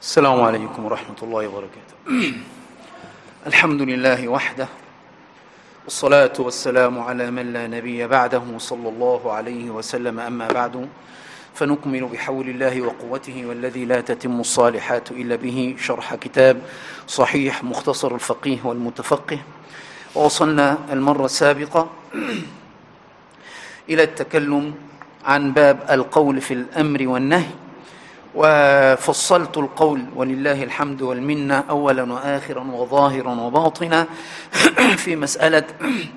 السلام عليكم ورحمة الله وبركاته. الحمد لله وحده، والصلاة والسلام على من لا نبي بعده صلى الله عليه وسلم. أما بعد، فنكمل بحول الله وقوته والذي لا تتم الصالحات إلا به شرح كتاب صحيح مختصر الفقيه والمتفقه. ووصلنا المرة السابقة إلى التكلم عن باب القول في الأمر والنهي، وفصلت القول ولله الحمد والمنة أولا وآخرا وظاهرا وباطنا في مسألة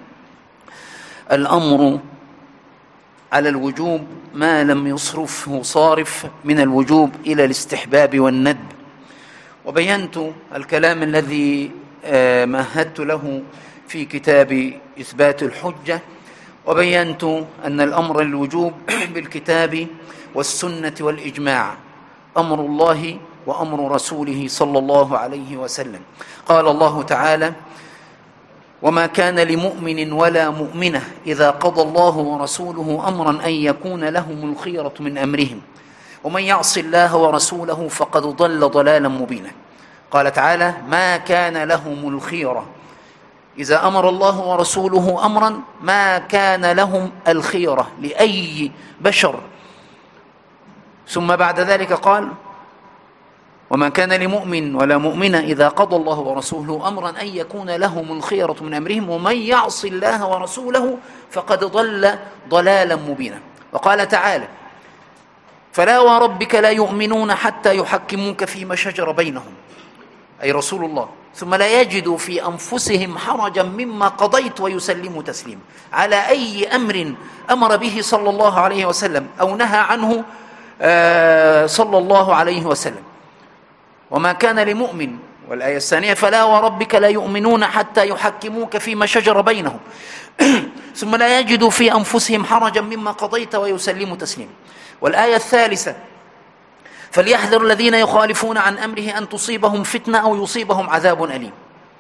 الأمر على الوجوب ما لم يصرفه صارف من الوجوب إلى الاستحباب والندب، وبينت الكلام الذي مهدت له في كتاب إثبات الحجة، وبينت أن الأمر الوجوب بالكتاب والسنة والإجماع أمر الله وأمر رسوله صلى الله عليه وسلم. قال الله تعالى: وما كان لمؤمن ولا مؤمنة إذا قضى الله ورسوله أمرا أن يكون لهم الخيرة من أمرهم ومن يعص الله ورسوله فقد ضل ضلالا مبينا. قال تعالى: ما كان لهم الخيرة، إذا أمر الله ورسوله أمرا ما كان لهم الخيرة لأي بشر. ثم بعد ذلك قال: وما كان لمؤمن ولا مؤمنة إذا قضى الله ورسوله أمرا أن يكون لهم الخيرة من أمرهم ومن يعص الله ورسوله فقد ضل ضلالا مبينا. وقال تعالى: فلا وربك لا يؤمنون حتى يحكموك فيما شجر بينهم، أي رسول الله، ثم لا يجدوا في أنفسهم حرجا مما قضيت ويسلموا تسليما. على أي أمر أمر به صلى الله عليه وسلم أو نهى عنه صلى الله عليه وسلم. وما كان لمؤمن، والآية الثانية: فلا وربك لا يؤمنون حتى يحكموك فيما شجر بينهم ثم لا يجدوا في أنفسهم حرجا مما قضيت ويسلموا تسليما. والآية الثالثة: فليحذر الذين يخالفون عن أمره أن تصيبهم فتنة أو يصيبهم عذاب أليم.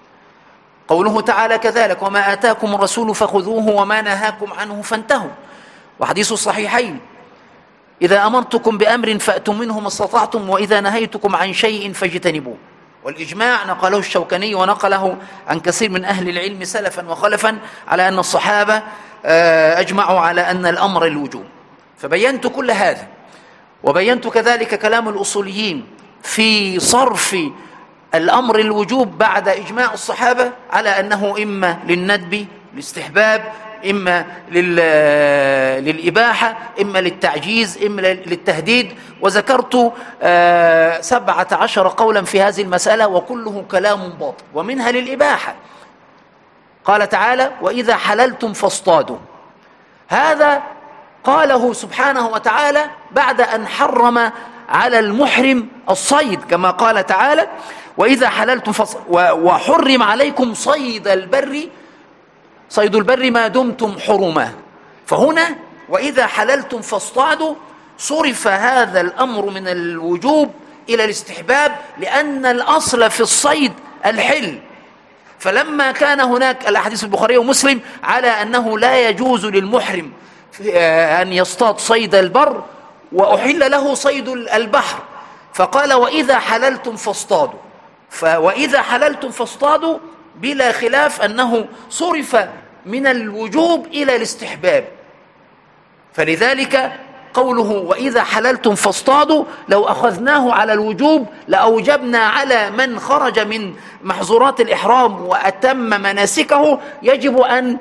قوله تعالى كذلك: وما آتاكم الرسول فخذوه وما نهاكم عنه فانتهوا. وحديث الصحيحين: إذا أمرتكم بأمر فأتوا منه ما استطعتم وإذا نهيتكم عن شيء فاجتنبوه. والإجماع نقله الشوكاني ونقله عن كثير من أهل العلم سلفا وخلفا على أن الصحابة أجمعوا على أن الأمر الوجوب. فبينت كل هذا، وبينت كذلك كلام الأصوليين في صرف الأمر الوجوب بعد إجماع الصحابة على أنه إما للندب الاستحباب، إما للإباحة، إما للتعجيز، إما للتهديد. وذكرت 17 قولا في هذه المسألة وكله كلام باطل، ومنها للإباحة. قال تعالى: وإذا حللتم فاصطادوا. هذا قاله سبحانه وتعالى بعد أن حرم على المحرم الصيد، كما قال تعالى: وإذا حللتم وحرم عليكم صيد البر ما دمتم حرما. فهنا وإذا حللتم فاصطادوا صرف هذا الأمر من الوجوب إلى الاستحباب، لأن الأصل في الصيد الحل. فلما كان هناك الأحاديث البخاري ومسلم على أنه لا يجوز للمحرم أن يصطاد صيد البر وأحل له صيد البحر، فقال: وإذا حللتم فاصطادوا. وإذا حللتم فاصطادوا بلا خلاف أنه صرف من الوجوب إلى الاستحباب. فلذلك قوله وإذا حللتم فاصطادوا لو أخذناه على الوجوب لأوجبنا على من خرج من محظورات الإحرام وأتم مناسكه يجب أن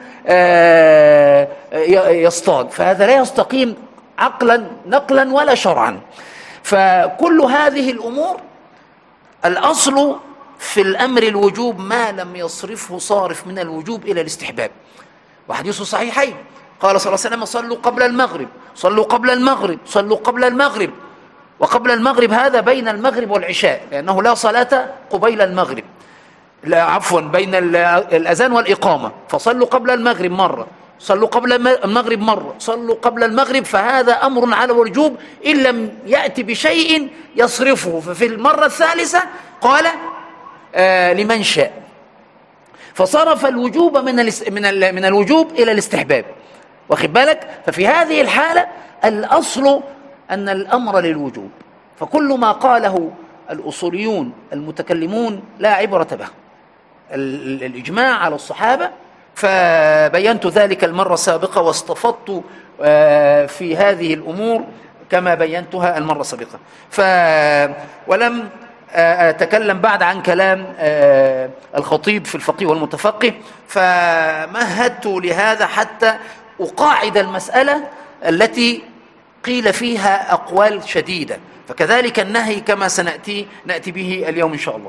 يصطاد، فهذا لا يستقيم عقلا نقلا ولا شرعا. فكل هذه الأمور الأصل في الأمر الوجوب ما لم يصرفه صارف من الوجوب إلى الاستحباب. وحديث صحيحين: قال صلى الله عليه وسلم: صلوا قبل المغرب، صلوا قبل المغرب، صلوا قبل المغرب. وقبل المغرب هذا بين المغرب والعشاء، لأنه لا صلاة قبيل المغرب، لا عفوا بين الأذان والإقامة. فصلوا قبل المغرب مرة، صلوا قبل المغرب مرة، صلوا قبل المغرب. فهذا أمر على الوجوب إن لم يأتي بشيء يصرفه. ففي المرة الثالثة قال: لمن شاء. فصرف الوجوب من الوجوب إلى الاستحباب، واخد بالك؟ ففي هذه الحالة الأصل أن الأمر للوجوب، فكل ما قاله الأصوليون المتكلمون لا عبرة به الإجماع على الصحابة، فبينت ذلك المرة السابقة واستفضت في هذه الأمور كما بينتها المرة السابقة. ولم أتكلم بعد عن كلام الخطيب في الفقيه والمتفقه، فمهدت لهذا حتى أقاعد المسألة التي قيل فيها أقوال شديدة، فكذلك النهي كما نأتي به اليوم إن شاء الله.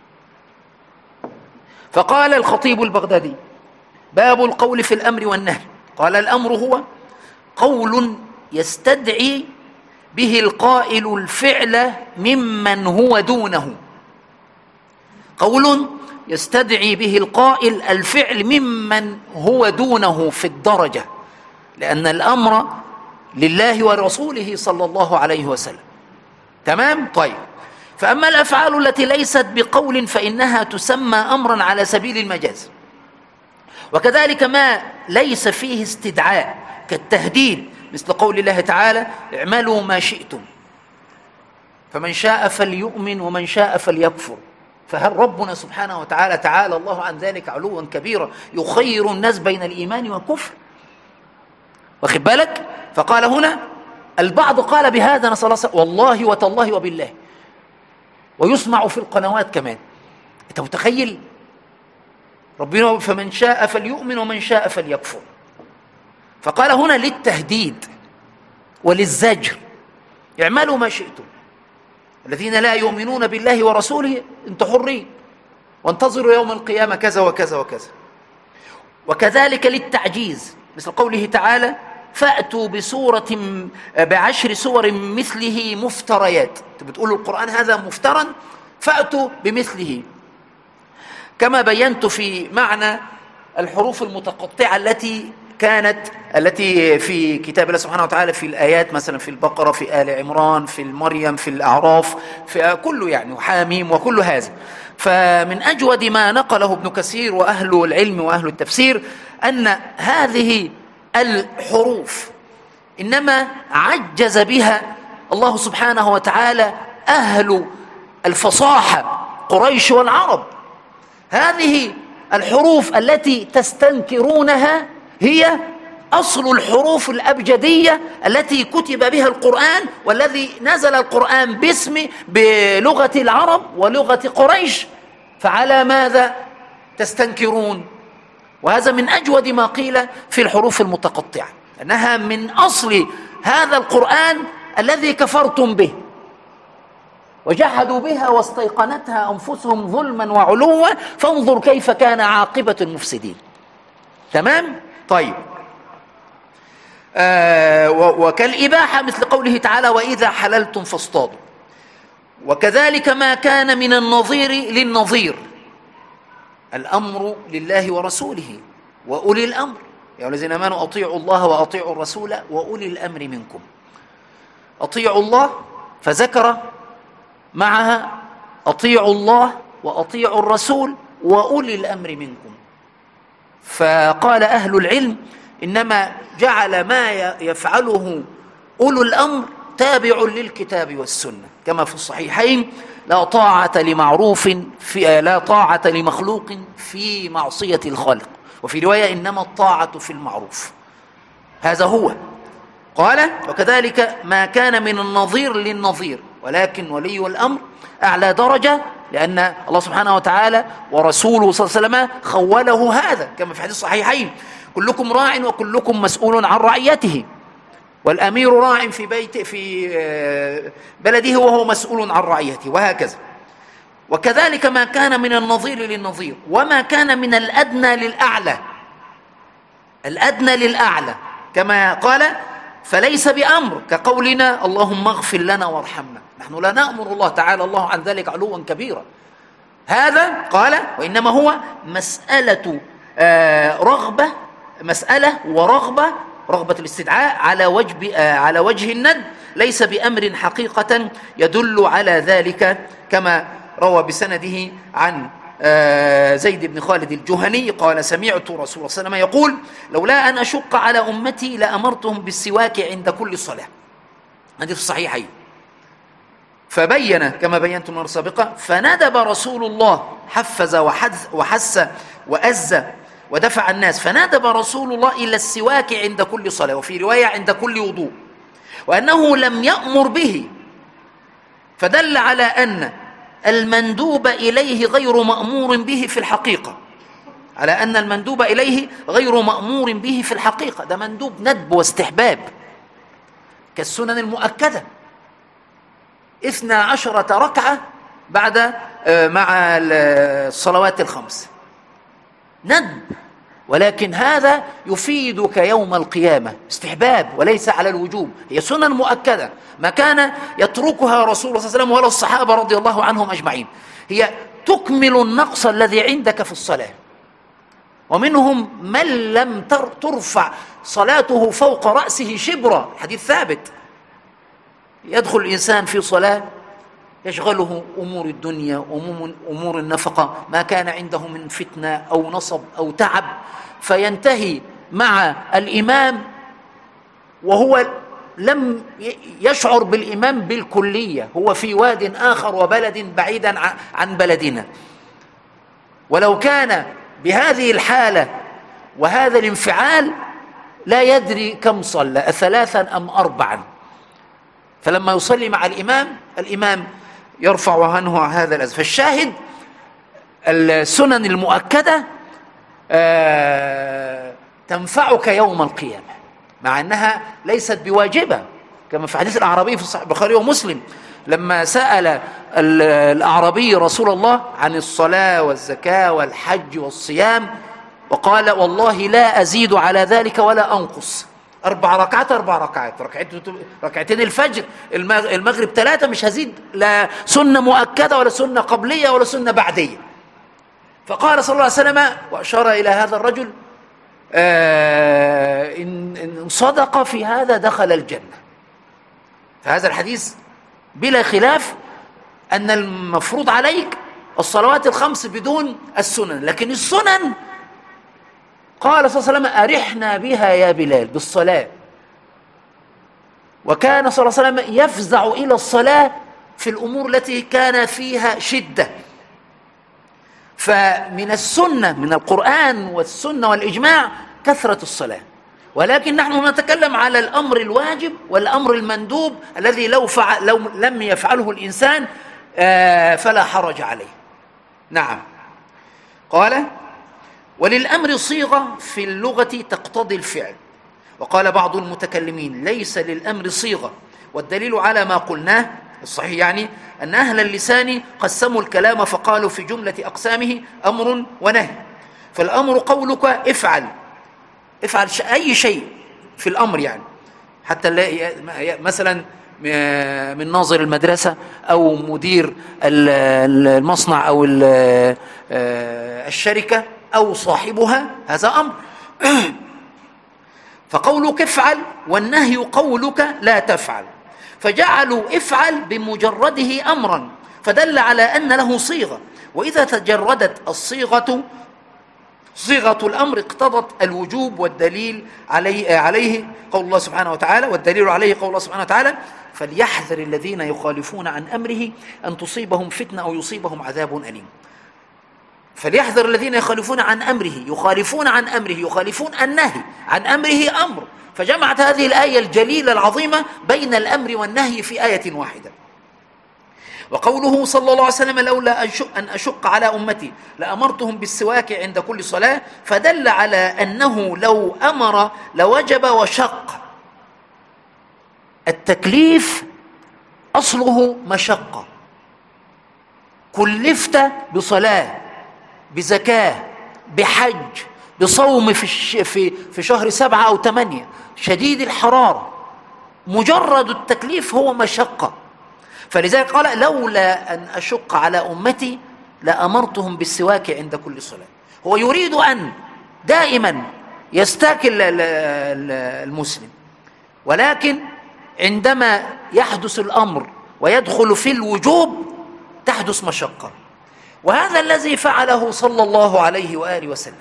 فقال الخطيب البغدادي: باب القول في الأمر والنهي. قال: الأمر هو قول يستدعي به القائل الفعل ممن هو دونه. قول يستدعي به القائل الفعل ممن هو دونه في الدرجة، لأن الأمر لله ورسوله صلى الله عليه وسلم. تمام؟ طيب. فأما الأفعال التي ليست بقول فإنها تسمى أمرا على سبيل المجاز، وكذلك ما ليس فيه استدعاء كالتهديد، مثل قول الله تعالى: اعملوا ما شئتم فمن شاء فليؤمن ومن شاء فليكفر. فهل ربنا سبحانه وتعالى تعالى الله عن ذلك علوا كبيرا يخير الناس بين الإيمان والكفر؟ واخد بالك؟ فقال هنا البعض قال بهذا، نسأل الله والله وتالله وبالله، ويسمع في القنوات كمان. انت متخيل؟ ربنا فمن شاء فليؤمن ومن شاء فليكفر. فقال هنا للتهديد وللزجر: اعملوا ما شئتم، الذين لا يؤمنون بالله ورسوله انتم حرين، وانتظروا يوم القيامة كذا وكذا وكذا. وكذلك للتعجيز، مثل قوله تعالى: فأتوا بعشر سور مثله مفتريات. بتقولوا القرآن هذا مفترا، فأتوا بمثله. كما بينت في معنى الحروف المتقطعة التي في كتاب الله سبحانه وتعالى في الآيات، مثلا في البقرة، في آل عمران، في المريم، في الأعراف، في كله يعني، وحاميم وكل هذا. فمن أجود ما نقله ابن كثير وأهل العلم وأهل التفسير أن هذه الحروف إنما عجز بها الله سبحانه وتعالى أهل الفصاحة قريش والعرب. هذه الحروف التي تستنكرونها هي أصل الحروف الأبجدية التي كتب بها القرآن، والذي نزل القرآن بلغة العرب ولغة قريش، فعلى ماذا تستنكرون؟ وهذا من أجود ما قيل في الحروف المتقطعة، أنها من أصل هذا القرآن الذي كفرتم به وجحدوا بها واستيقنتها أنفسهم ظلما وعلوا، فانظر كيف كان عاقبة المفسدين. تمام؟ طيب. وكالإباحة، مثل قوله تعالى: وإذا حللتم فاصطادوا. وكذلك ما كان من النظير للنظير. الأمر لله ورسوله وأولي الأمر، يا الذين آمنوا أطيعوا الله وأطيعوا الرسول وأولي الأمر منكم. أطيعوا الله، فذكر معها أطيعوا الله وأطيعوا الرسول وأولي الأمر منكم. فقال أهل العلم إنما جعل ما يفعله أولو الأمر تابع للكتاب والسنة، كما في الصحيحين: لا طاعة لمخلوق في معصية الخالق. وفي رواية: إنما الطاعة في المعروف. هذا هو. قال: وكذلك ما كان من النظير للنظير، ولكن ولي الأمر أعلى درجة، لأن الله سبحانه وتعالى ورسوله صلى الله عليه وسلم خوله هذا، كما في حديث الصحيحين: كلكم راع وكلكم مسؤول عن رعيته، والأمير راع في بلده وهو مسؤول عن رعيته، وهكذا. وكذلك ما كان من النظير للنظير، وما كان من الأدنى للأعلى. الأدنى للأعلى كما قال: فليس بأمر، كقولنا: اللهم اغفر لنا وارحمنا. نحن لا نأمر الله تعالى الله عن ذلك علوا كبيرا. هذا قال: وإنما هو مسألة رغبة، مسألة ورغبة، رغبة الاستدعاء على وجه الند، ليس بأمر حقيقة يدل على ذلك، كما روى بسنده عن زيد بن خالد الجهني قال: سمعت رسول الله صلى الله عليه وسلم يقول: لولا أن أشق على أمتي لأمرتهم بالسواك عند كل صلاة. هذه في الصحيحين. فبين كما بينت المرة السابقة، فندب رسول الله، حفز وحث وأز ودفع الناس، فندب رسول الله إلى السواك عند كل صلاة، وفي رواية عند كل وضوء، وأنه لم يأمر به، فدل على أن المندوب إليه غير مأمور به في الحقيقة، على أن المندوب إليه غير مأمور به في الحقيقة، ده مندوب ندب واستحباب كالسنن المؤكدة 12 ركعة بعد مع الصلوات الخمس ندب، ولكن هذا يفيدك يوم القيامة استحباب وليس على الوجوب، هي سنن مؤكدة ما كان يتركها رسول الله صلى الله عليه وسلم ولا الصحابة رضي الله عنهم أجمعين، هي تكمل النقص الذي عندك في الصلاة. ومنهم من لم ترفع صلاته فوق رأسه شبرا، حديث ثابت، يدخل الإنسان في صلاة يشغله أمور الدنيا، أمور النفقة، ما كان عنده من فتنة أو نصب أو تعب، فينتهي مع الإمام وهو لم يشعر بالإمام بالكلية، هو في واد آخر وبلد بعيدا عن بلدنا. ولو كان بهذه الحالة وهذا الانفعال لا يدري كم صلى، 3 أم 4، فلما يصلي مع الإمام يرفع عنه هذا الأذى. فالشاهد السنن المؤكدة تنفعك يوم القيامة، مع أنها ليست بواجبة، كما في حديث الأعرابي في صحيح البخاري ومسلم لما سأل الأعرابي رسول الله عن الصلاة والزكاة والحج والصيام، وقال والله لا أزيد على ذلك ولا أنقص، 4 ركعات 4 ركعات، ركعتين الفجر، المغرب 3، مش هزيد، لا سنة مؤكدة ولا سنة قبلية ولا سنة بعدية. فقال صلى الله عليه وسلم وأشار إلى هذا الرجل إن صدق في هذا دخل الجنة. فهذا الحديث بلا خلاف أن المفروض عليك الصلوات الخمس بدون السنن، لكن السنن قال صلى الله عليه وسلم أرحنا بها يا بلال، بالصلاة. وكان صلى الله عليه وسلم يفزع إلى الصلاة في الأمور التي كان فيها شدة. فمن السنة، من القرآن والسنة والإجماع كثرة الصلاة، ولكن نحن نتكلم على الأمر الواجب والأمر المندوب الذي لو لم يفعله الإنسان فلا حرج عليه. نعم. قال وللأمر صيغة في اللغة تقتضي الفعل، وقال بعض المتكلمين ليس للأمر صيغة، والدليل على ما قلناه الصحيح يعني أن أهل اللسان قسموا الكلام فقالوا في جملة أقسامه أمر ونهي. فالأمر قولك افعل أي شيء في الأمر، يعني حتى مثلا من ناظر المدرسة أو مدير المصنع أو الشركة أو صاحبها، هذا أمر. فقولك افعل والنهي قولك لا تفعل، فجعلوا افعل بمجرده أمرا، فدل على أن له صيغة، وإذا تجردت الصيغة صيغة الأمر اقتضت الوجوب، والدليل عليه قول الله سبحانه وتعالى، والدليل عليه قول الله سبحانه وتعالى فليحذر الذين يخالفون عن أمره أن تصيبهم فتنة أو يصيبهم عذاب أليم. فليحذر الذين يخالفون عن أمره، يخالفون عن أمره، يخالفون النهي عن أمره أمر، فجمعت هذه الآية الجليلة العظيمة بين الأمر والنهي في آية واحدة. وقوله صلى الله عليه وسلم لولا أن أشق على أمتي لأمرتهم بالسواك عند كل صلاة، فدل على أنه لو أمر لوجب وشق. التكليف أصله مشقة، كلفت بصلاة، بزكاة، بحج، بصوم في شهر 7 أو 8 شديد الحرارة، مجرد التكليف هو مشقة. فلذلك قال لولا أن أشق على أمتي لأمرتهم بالسواك عند كل صلاة. هو يريد أن دائما يستاك المسلم، ولكن عندما يحدث الأمر ويدخل في الوجوب تحدث مشقة، وهذا الذي فعله صلى الله عليه وآله وسلم.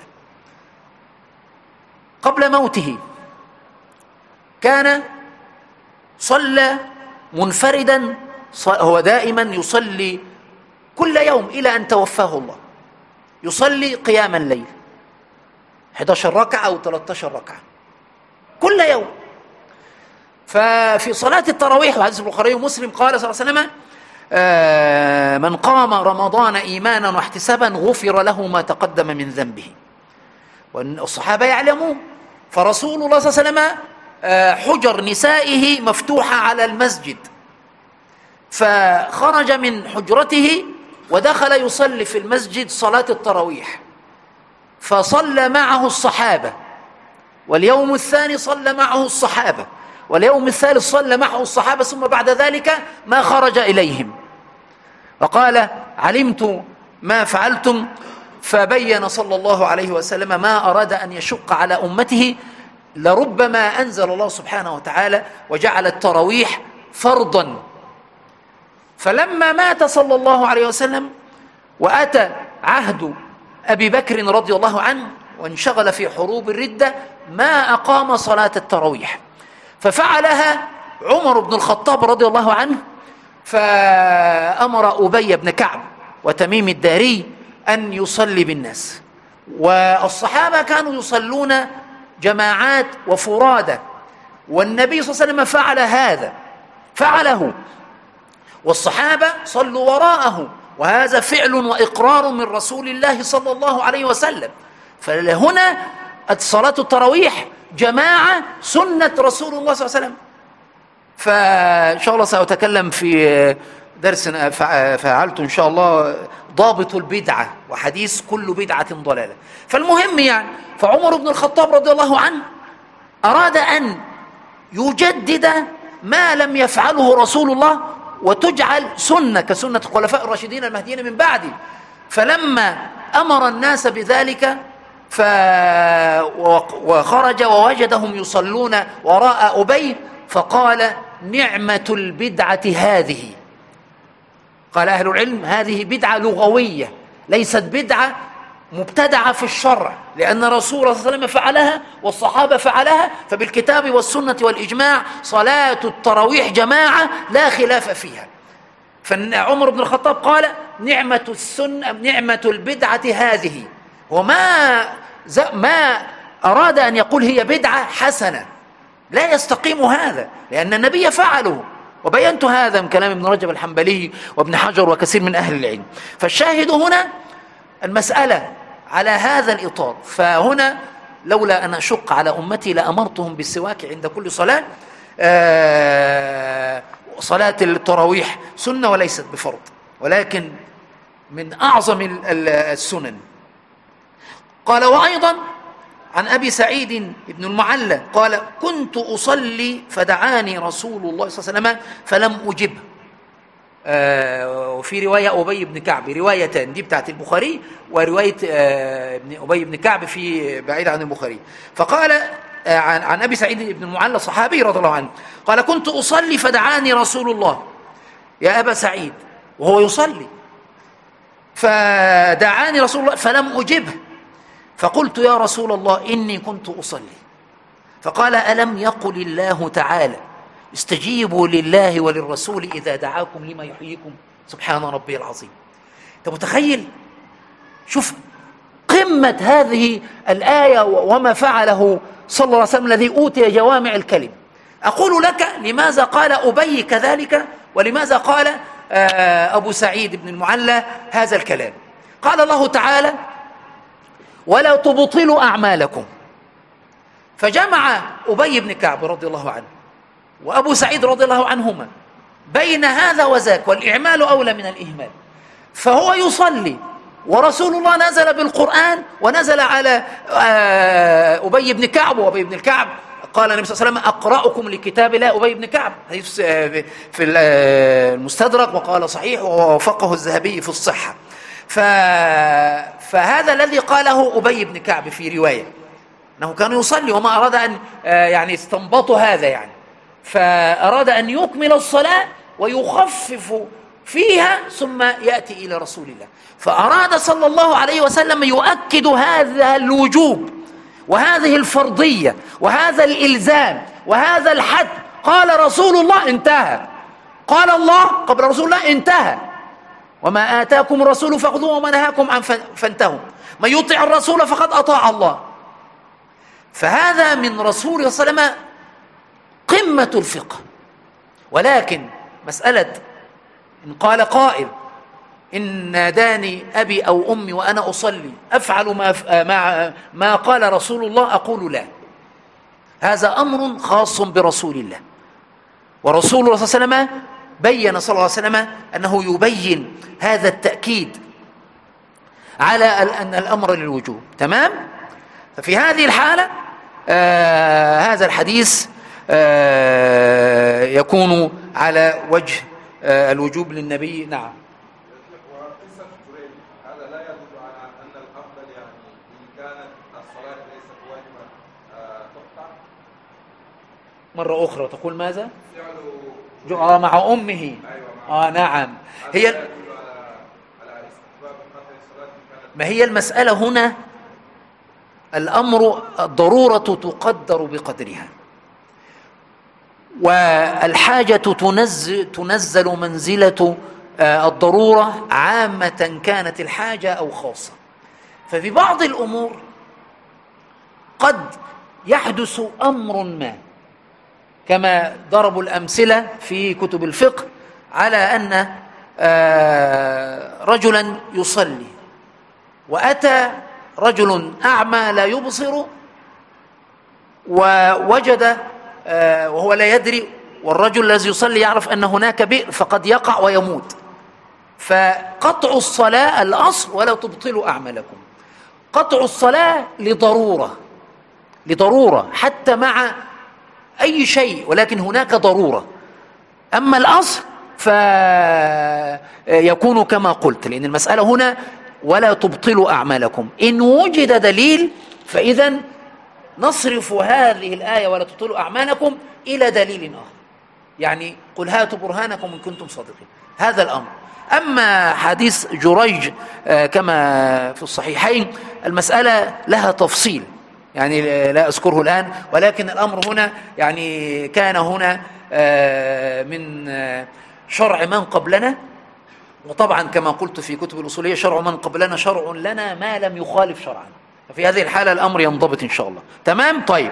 قبل موته كان صلى منفردا هو دائما يصلي كل يوم إلى أن توفاه الله، يصلي قيام الليل 11 ركعة أو 13 ركعة كل يوم. ففي صلاة التراويح وحديث البخاري ومسلم قال صلى الله عليه وسلم: من قام رمضان إيمانا واحتسابا غفر له ما تقدم من ذنبه. والصحابة يعلمون، فرسول الله صلى الله عليه وسلم حجر نسائه مفتوحة على المسجد، فخرج من حجرته ودخل يصلي في المسجد صلاة التراويح، فصلى معه الصحابة، واليوم الثاني صلى معه الصحابة، واليوم الثالث صلى معه الصحابة، ثم بعد ذلك ما خرج إليهم، فقال: علمت ما فعلتم. فبين صلى الله عليه وسلم ما أراد أن يشق على أمته، لربما أنزل الله سبحانه وتعالى وجعل التراويح فرضا. فلما مات صلى الله عليه وسلم وأتى عهد أبي بكر رضي الله عنه وانشغل في حروب الردة، ما أقام صلاة التراويح، ففعلها عمر بن الخطاب رضي الله عنه، فأمر أبي بن كعب وتميم الداري أن يصلي بالناس. والصحابة كانوا يصلون جماعات وفرادى، والنبي صلى الله عليه وسلم فعله، والصحابة صلوا وراءه، وهذا فعل وإقرار من رسول الله صلى الله عليه وسلم. فهنا صلاة التراويح جماعة سنة رسول الله صلى الله عليه وسلم. فإن شاء الله سأتكلم في درس فعلت إن شاء الله ضابط البدعة وحديث كل بدعة ضلالة. فالمهم يعني، فعمر بن الخطاب رضي الله عنه أراد أن يجدد ما لم يفعله رسول الله وتجعل سنة كسنة الخلفاء الراشدين المهديين من بعده. فلما أمر الناس بذلك وخرج ووجدهم يصلون وراء أبي، فقال: نعمة البدعة هذه. قال أهل العلم: هذه بدعة لغوية، ليست بدعة مبتدعة في الشرع، لأن رسول الله صلى الله عليه وسلم فعلها والصحابة فعلها، فبالكتاب والسنة والإجماع صلاة التراويح جماعة لا خلاف فيها. فعمر بن الخطاب قال: نعمة البدعة هذه، ما أراد أن يقول هي بدعة حسنة، لا يستقيم هذا، لأن النبي فعله، وبينت هذا من كلام ابن رجب الحنبلي وابن حجر وكثير من أهل العلم. فالشاهد هنا المسألة على هذا الإطار. فهنا لولا أن أشق على أمتي لأمرتهم بالسواك عند كل صلاة. صلاة التراويح سنة وليست بفرض، ولكن من أعظم السنن. قال: وأيضا عن أبي سعيد بن المعلى قال: كنت أصلي فدعاني رسول الله صلى الله عليه وسلم فلم أجبه. وفي رواية أبي بن كعب، روايتان، دي بتاعت البخاري ورواية أبي بن كعب في بعيد عن البخاري. فقال عن أبي سعيد بن المعلى صحابي رضي الله عنه قال: كنت أصلي فدعاني رسول الله يا أبا سعيد، وهو يصلي، فدعاني رسول الله فلم أجبه، فقلت: يا رسول الله إني كنت أصلي. فقال: ألم يقل الله تعالى: استجيبوا لله وللرسول إذا دعاكم لما يحييكم؟ سبحان ربي العظيم. أنت متخيل؟ شوف قمة هذه الآية وما فعله صلى الله عليه وسلم الذي أوتي جوامع الكلم. أقول لك لماذا قال أبي كذلك، ولماذا قال أبو سعيد بن المعلى هذا الكلام. قال الله تعالى: ولا تبطلوا أعمالكم. فجمع أبي بن كعب رضي الله عنه وأبو سعيد رضي الله عنهما بين هذا وذاك، والإعمال أولى من الإهمال. فهو يصلي ورسول الله نزل بالقرآن ونزل على أبي بن كعب، وأبي بن الكعب قال النبي صلى الله عليه وسلم: أقرأكم لكتاب الله أبي بن كعب، في المستدرك، وقال صحيح ووافقه الذهبي في الصحة. فهذا الذي قاله أبي بن كعب في رواية أنه كان يصلي وما أراد أن يعني استنبطوا هذا، يعني فأراد أن يكمل الصلاة ويخفف فيها ثم يأتي إلى رسول الله. فأراد صلى الله عليه وسلم يؤكد هذا الوجوب وهذه الفرضية وهذا الإلزام وهذا الحد. قال رسول الله: انتهى. قال الله قبل رسول الله انتهى. وما آتاكم الرسول فخذوه وما نهاكم عنه فانتهوا. من يطع الرسول فقد أطاع الله. فهذا من رسول صلى الله عليه وسلم قمة الفقه. ولكن مسألة إن قال قائل إن ناداني أبي أو أمي وأنا أصلي أفعل ما قال رسول الله، أقول لا، هذا أمر خاص برسول الله. ورسول الله صلى الله عليه وسلم بين صلى الله عليه وسلم أنه يبين هذا التأكيد على أن الأمر للوجوب. تمام؟ ففي هذه الحالة هذا الحديث يكون على وجه الوجوب للنبي. نعم. وقصة جريج هذا لا يدل على أن الأفضل يعني إن كانت الصلاة ليست واجبة تقطع. مرة أخرى تقول ماذا؟ فعل مع أمه. أيوة نعم. هي يدل على استحباب قطع الصلاة. ما هي المسألة هنا؟ الأمر الضرورة تقدر بقدرها، والحاجة تنزل منزلة الضرورة عامة كانت الحاجة أو خاصة. ففي بعض الأمور قد يحدث أمر ما، كما ضربوا الأمثلة في كتب الفقه على أن رجلا يصلي وأتى رجل أعمى لا يبصر ووجد وهو لا يدري، والرجل الذي يصلي يعرف أن هناك بئر فقد يقع ويموت. فقطع الصلاة الأصل ولا تبطلوا أعمالكم. قطع الصلاة لضرورة حتى مع أي شيء، ولكن هناك ضرورة. أما الأصل فيكون كما قلت، لأن المسألة هنا ولا تبطلوا أعمالكم. إن وجد دليل فإذا نصرف هذه الآية ولا تبطلوا أعمالكم إلى دليل آخر، يعني قل هاتوا برهانكم إن كنتم صادقين. هذا الأمر. أما حديث جريج كما في الصحيحين المسألة لها تفصيل، يعني لا أذكره الآن، ولكن الأمر هنا يعني كان هنا من شرع من قبلنا، وطبعا كما قلت في كتب الأصولية شرع من قبلنا شرع لنا ما لم يخالف شرعا. ففي هذه الحالة الأمر ينضبط إن شاء الله. تمام؟ طيب.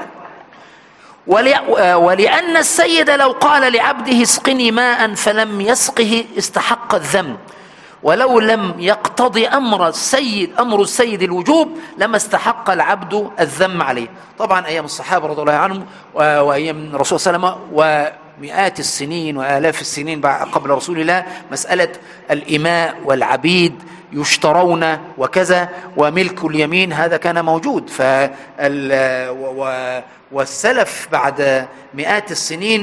ولأن السيد لو قال لعبده اسقني ماء فلم يسقه استحق الذنب، ولو لم يقتضي أمر السيد الوجوب لما استحق العبد الذم عليه. طبعا أيام الصحابة رضي الله عنهم وأيام الرسول صلى الله عليه وسلم ومئات السنين وآلاف السنين قبل رسول الله مسألة الإماء والعبيد يشترون وكذا، وملك اليمين هذا كان موجود. والسلف بعد مئات السنين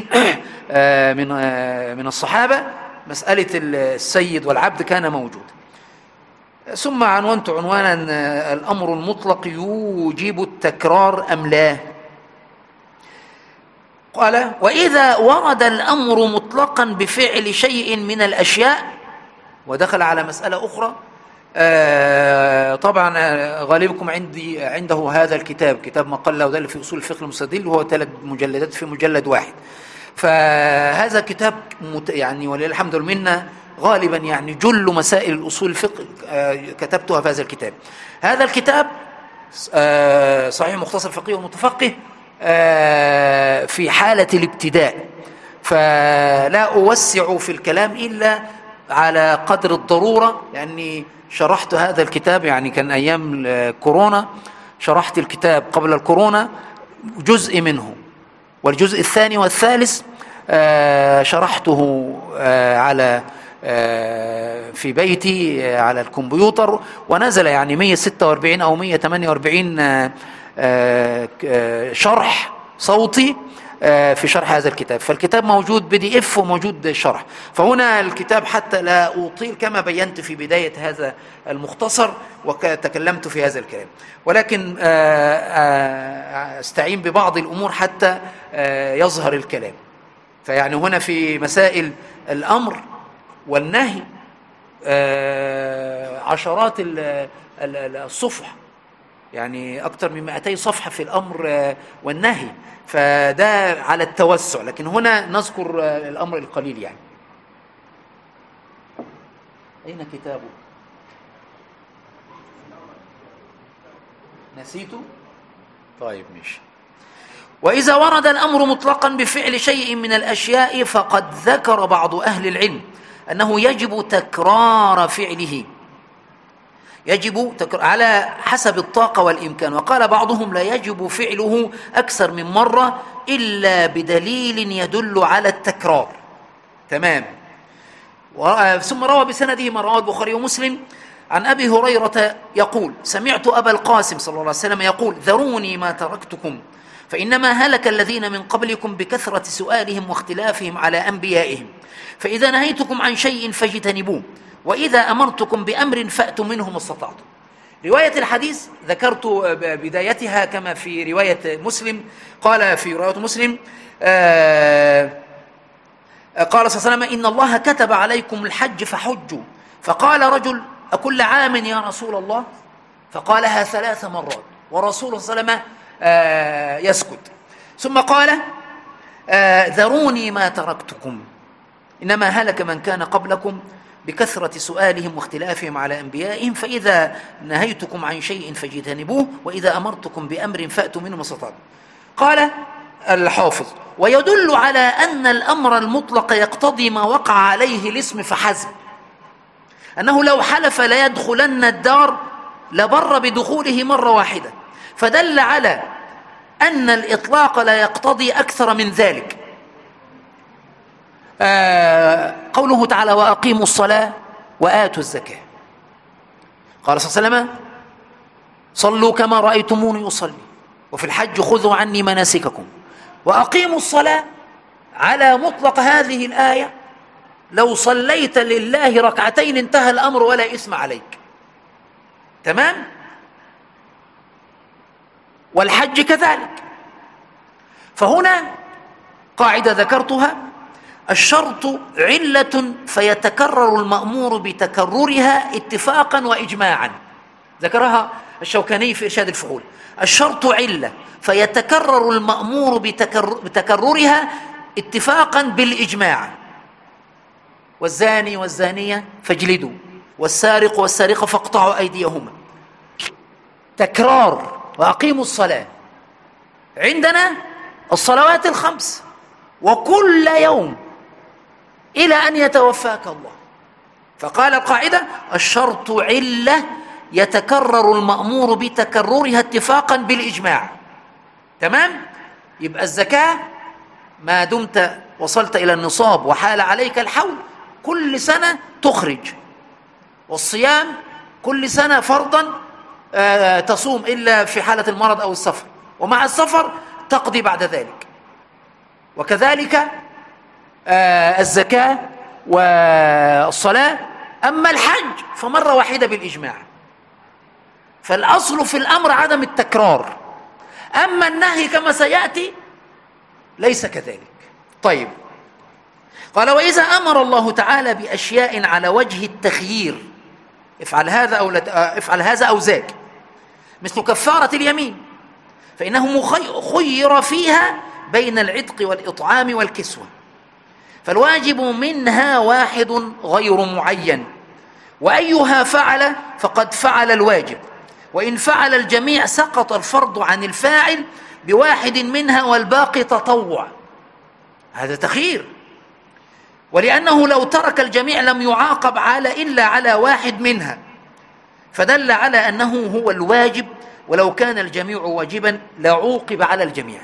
من الصحابة مسألة السيد والعبد كان موجود. ثم عنوانت عنوانا الأمر المطلق يوجب التكرار أم لا؟ قال وإذا ورد الأمر مطلقا بفعل شيء من الأشياء، ودخل على مسألة أخرى. طبعا غالبكم عنده هذا الكتاب، كتاب مقلة وذلك في أصول الفقه المستدل، وهو 3 مجلدات في مجلد واحد. فهذا كتاب يعني ولله الحمد والمنة غالبا يعني جل مسائل الأصول الفقه كتبتها في هذا الكتاب. هذا الكتاب صحيح مختصر فقيه ومتفقه في حالة الابتداء، فلا أوسع في الكلام إلا على قدر الضرورة، لأني شرحت هذا الكتاب يعني كان أيام كورونا، شرحت الكتاب قبل الكورونا جزء منه، والجزء الثاني والثالث شرحته على في بيتي على الكمبيوتر، ونزل يعني 146 أو 148 شرح صوتي في شرح هذا الكتاب. فالكتاب موجود PDF وموجود شرح. فهنا الكتاب حتى لا أطيل كما بينت في بداية هذا المختصر وتكلمت في هذا الكلام، ولكن أستعين ببعض الأمور حتى يظهر الكلام. فيعني هنا في مسائل الأمر والنهي عشرات الصفح، يعني أكثر من 200 صفحة في الأمر والنهي، فده على التوسع، لكن هنا نذكر الأمر القليل يعني. أين كتابه؟ نسيته؟ طيب ماشي. وإذا ورد الأمر مطلقا بفعل شيء من الأشياء فقد ذكر بعض أهل العلم أنه يجب تكرار فعله، على حسب الطاقة والإمكان، وقال بعضهم لا يجب فعله أكثر من مرة إلا بدليل يدل على التكرار. تمام. ثم روى بسنده ما رواه البخاري ومسلم عن أبي هريرة يقول: سمعت أبا القاسم صلى الله عليه وسلم يقول: ذروني ما تركتكم فإنما هلك الذين من قبلكم بكثرة سؤالهم واختلافهم على أنبيائهم، فإذا نهيتكم عن شيء فاجتنبوه، وإذا أمرتكم بأمر فأتوا منه ما استطعتم. رواية الحديث ذكرت بدايتها كما في رواية مسلم. قال في رواية مسلم قال صلى الله عليه وسلم: إن الله كتب عليكم الحج فحجوا. فقال رجل: أكل عام يا رسول الله؟ فقالها 3 مرات، ورسول صلى الله عليه وسلم يسكت. ثم قال: ذروني ما تركتكم إنما هلك من كان قبلكم بكثرة سؤالهم واختلافهم على أنبيائهم، فإذا نهيتكم عن شيء فاجتنبوه، وإذا أمرتكم بأمر فأتوا منه ما استطعتم. قال الحافظ: ويدل على أن الأمر المطلق يقتضي ما وقع عليه الاسم فحسب، أنه لو حلف ليدخلن الدار لبر بدخوله مرة واحدة، فدل على أن الإطلاق لا يقتضي أكثر من ذلك. قوله تعالى: وأقيموا الصلاة وآتوا الزكاة. قال صلى الله عليه وسلم: صلوا كما رأيتموني أصلي، وفي الحج خذوا عني مناسككم. وأقيموا الصلاة على مطلق هذه الآية، لو صليت لله ركعتين انتهى الأمر ولا إثم عليك. تمام؟ والحج كذلك. فهنا قاعدة ذكرتها: الشرط علة فيتكرر المأمور بتكررها اتفاقا وإجماعا. ذكرها الشوكاني في إرشاد الفحول: الشرط علة فيتكرر المأمور بتكررها اتفاقا بالإجماع. والزاني والزانية فاجلدوا، والسارق والسارقة فاقطعوا أيديهما. تكرار. وأقيموا الصلاة، عندنا الصلوات ال5 وكل يوم إلى أن يتوفاك الله. فقال القاعدة: الشرط علة يتكرر المأمور بتكررها اتفاقا بالإجماع. تمام؟ يبقى الزكاة ما دمت وصلت إلى النصاب وحال عليك الحول كل سنة تخرج، والصيام كل سنة فرضا تصوم إلا في حالة المرض أو السفر، ومع السفر تقضي بعد ذلك. وكذلك الزكاة والصلاة. أما الحج فمرة واحدة بالإجماع. فالأصل في الأمر عدم التكرار. أما النهي كما سيأتي ليس كذلك. طيب، قال: وإذا أمر الله تعالى بأشياء على وجه التخيير، افعل هذا أو لا افعل هذا أو ذاك، مثل كفارة اليمين، فإنه خير فيها بين العتق والإطعام والكسوة، فالواجب منها واحد غير معين، وأيها فعل فقد فعل الواجب، وإن فعل الجميع سقط الفرض عن الفاعل بواحد منها والباقي تطوع. هذا تخيير. ولأنه لو ترك الجميع لم يعاقب إلا على واحد منها، فدل على أنه هو الواجب، ولو كان الجميع واجبا لعوقب على الجميع.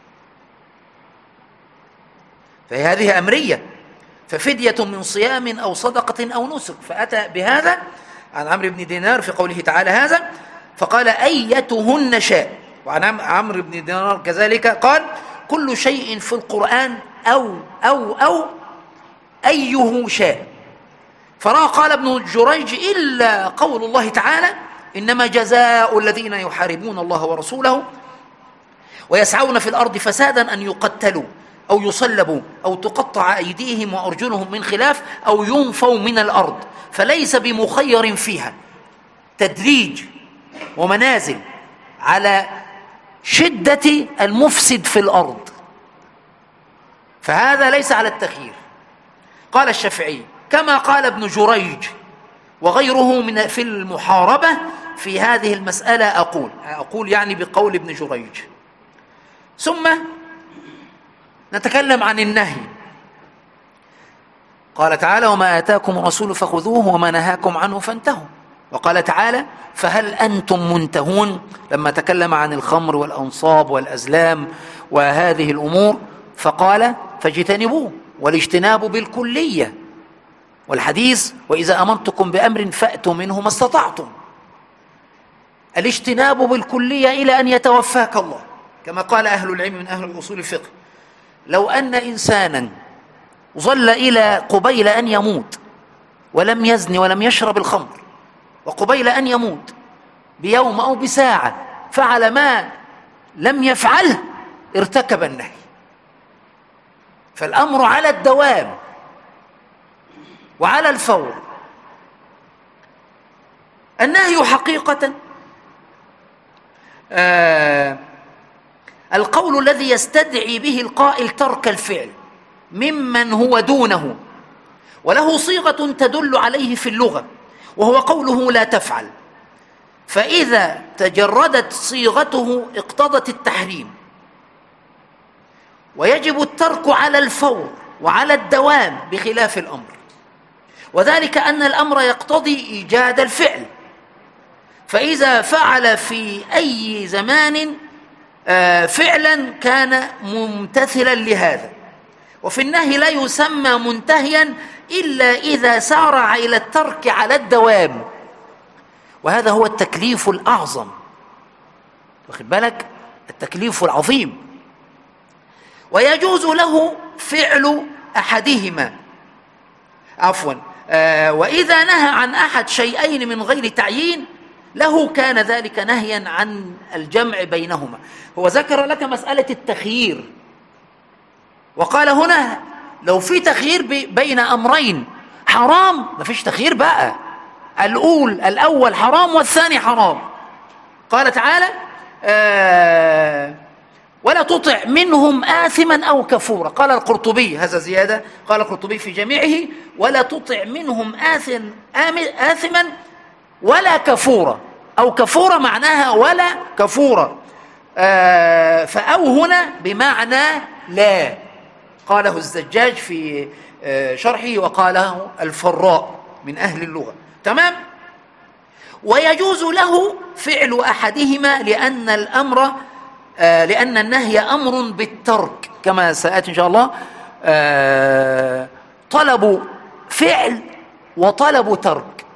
فهذه أمرية، ففدية من صيام أو صدقة أو نسك. فأتى بهذا عن عمرو بن دينار في قوله تعالى هذا، فقال: أيتهن شاء. وعن عمرو بن دينار كذلك قال: كل شيء في القرآن أو أيه شاء. فرأى قال ابن جريج: إلا قول الله تعالى: إنما جزاء الذين يحاربون الله ورسوله ويسعون في الأرض فسادا أن يقتلوا أو يصلبوا أو تقطع أيديهم وأرجلهم من خلاف أو ينفوا من الأرض. فليس بمخير فيها، تدريج ومنازل على شدة المفسد في الأرض، فهذا ليس على التخيير. قال الشافعي كما قال ابن جريج: وغيره من في المحاربة في هذه المسألة أقول يعني بقول ابن جريج. ثم نتكلم عن النهي. قال تعالى: وما آتاكم الرسول فخذوه وما نهاكم عنه فانتهوا. وقال تعالى: فهل أنتم منتهون، لما تكلم عن الخمر والأنصاب والأزلام وهذه الأمور فقال: فاجتنبوه، والاجتناب بالكلية، والحديث: وإذا أمرتكم بأمر فأتوا منه ما استطعتم. الاجتناب بالكلية إلى أن يتوفاك الله، كما قال أهل العلم من أهل أصول الفقه: لو أن إنسانا ظل إلى قبيل أن يموت ولم يزن ولم يشرب الخمر، وقبيل أن يموت بيوم أو بساعة فعل ما لم يفعله، ارتكب النهي. فالأمر على الدوام وعلى الفور. النهي حقيقة القول الذي يستدعي به القائل ترك الفعل ممن هو دونه وله صيغة تدل عليه في اللغة، وهو قوله لا تفعل، فإذا تجردت صيغته اقتضت التحريم، ويجب الترك على الفور وعلى الدوام بخلاف الأمر، وذلك أن الأمر يقتضي إيجاد الفعل، فإذا فعل في أي زمان فعلا كان ممتثلا لهذا. وفي النهي لا يسمى منتهيا إلا إذا سارع إلى الترك على الدوام، وهذا هو التكليف الأعظم، واخد بالك، التكليف العظيم. ويجوز له فعل أحدهما، وإذا نهى عن أحد شيئين من غير تعيين له كان ذلك نهيا عن الجمع بينهما. هو ذكر لك مسألة التخيير، وقال هنا لو في تخيير بين أمرين حرام، ما فيش تخيير بقى، الأول حرام والثاني حرام. قال تعالى: ولا تطع منهم آثما أو كفورا. قال القرطبي، هذا زيادة، قال القرطبي في جميعه: ولا تطع منهم آثما ولا كفورا، أو كفورا معناها ولا كفورا، فأو هنا بمعنى لا. قاله الزجاج في شرحه، وقاله الفراء من أهل اللغة. تمام. ويجوز له فعل أحدهما لأن النهي أمر بالترك، كما سأتي إن شاء الله، طلب فعل وطلب ترك،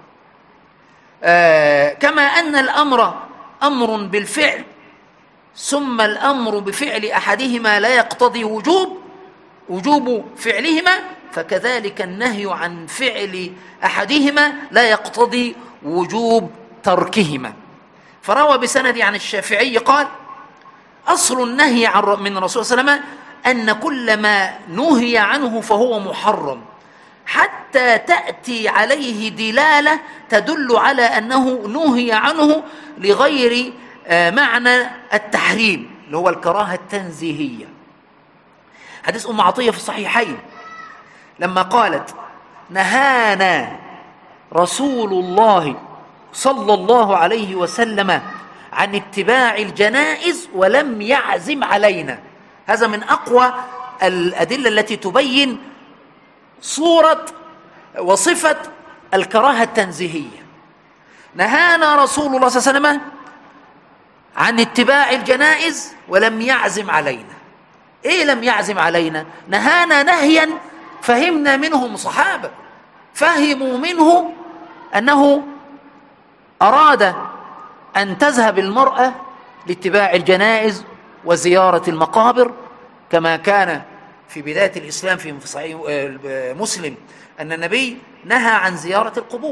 كما أن الأمر أمر بالفعل ثم الأمر بفعل أحدهما لا يقتضي وجوب فعلهما، فكذلك النهي عن فعل أحدهما لا يقتضي وجوب تركهما. فروى بسند عن الشافعي قال: أصل النهي من الرسول صلى الله عليه وسلم أن كل ما نهي عنه فهو محرم، حتى تأتي عليه دلالة تدل على أنه نهي عنه لغير معنى التحريم، اللي هو الكراهة التنزيهية. حديث أم عطية في الصحيحين لما قالت: نهانا رسول الله صلى الله عليه وسلم عن اتباع الجنائز ولم يعزم علينا. هذا من أقوى الأدلة التي تبين صورة وصفة الكراهة التنزيهية. نهانا رسول الله صلى الله عليه وسلم عن اتباع الجنائز ولم يعزم علينا. إيه لم يعزم علينا؟ نهانا نهيا فهمنا منهم صحابة، فهموا منه أنه أراد أن تذهب المرأة لاتباع الجنائز وزيارة المقابر، كما كان في بداية الإسلام في صحيح مسلم أن النبي نهى عن زيارة القبور،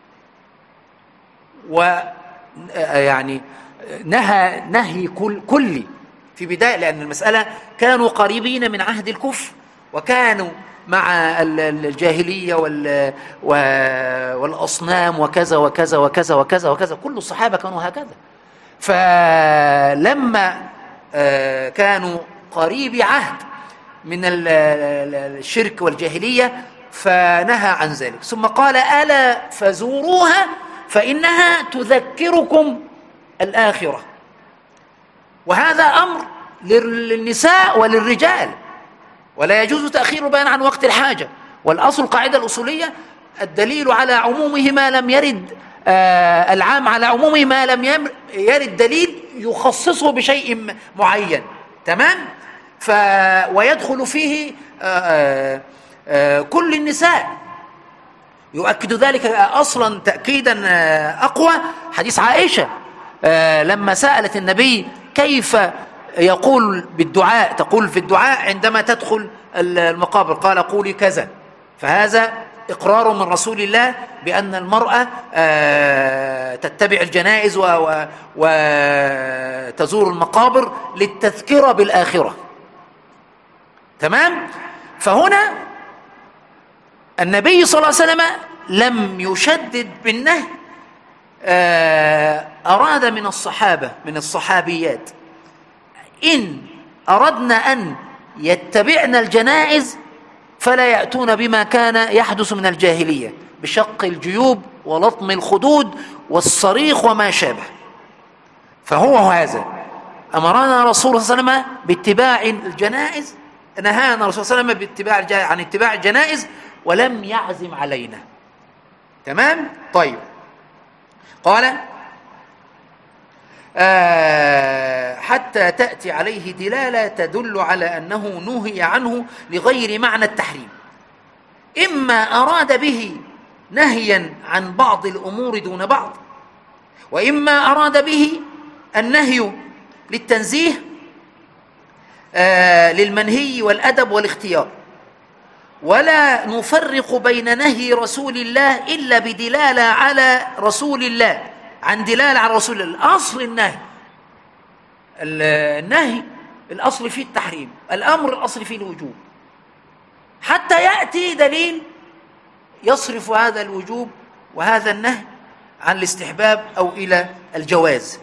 ويعني نهي كلي في بداية، لأن المسألة كانوا قريبين من عهد الكفر، وكانوا مع الجاهلية والأصنام وكذا وكذا وكذا وكذا وكذا، كل الصحابة كانوا هكذا. فلما كانوا قريب عهد من الشرك والجاهلية فنهى عن ذلك. ثم قال: ألا فزوروها فإنها تذكركم الآخرة. وهذا أمر للنساء وللرجال، ولا يجوز تأخير البيان عن وقت الحاجة. والأصل القاعدة الأصولية: الدليل على عمومه ما لم يرد العام على عمومه ما لم يرد دليل يخصصه بشيء معين. تمام؟ ويدخل فيه كل النساء. يؤكد ذلك أصلا تأكيدا أقوى حديث عائشة لما سألت النبي كيف يقول بالدعاء، تقول في الدعاء عندما تدخل المقابر، قال: قولي كذا. فهذا إقرار من رسول الله بأن المرأة تتبع الجنائز وتزور المقابر للتذكرة بالآخرة. تمام؟ فهنا النبي صلى الله عليه وسلم لم يشدد بالنهي. أراد من الصحابة من الصحابيات إن أردنا أن يتبعن الجنائز فلا يأتون بما كان يحدث من الجاهلية بشق الجيوب ولطم الخدود والصريخ وما شابه. فهو هذا أمرنا رسول صلى الله عليه وسلم باتباع الجنائز، نهانا رسول صلى الله عليه وسلم عن اتباع الجنائز ولم يعزم علينا. تمام؟ طيب. قال: حتى تأتي عليه دلالة تدل على أنه نهي عنه لغير معنى التحريم، إما أراد به نهيا عن بعض الأمور دون بعض، وإما أراد به النهي للتنزيه للمنهي والأدب والاختيار. ولا نفرق بين نهي رسول الله إلا بدلالة على رسول الله عن دلالة على رسول الله. الأصل النهي الأصل فيه التحريم، الأمر الأصل فيه الوجوب، حتى يأتي دليل يصرف هذا الوجوب وهذا النهي عن الاستحباب أو إلى الجواز،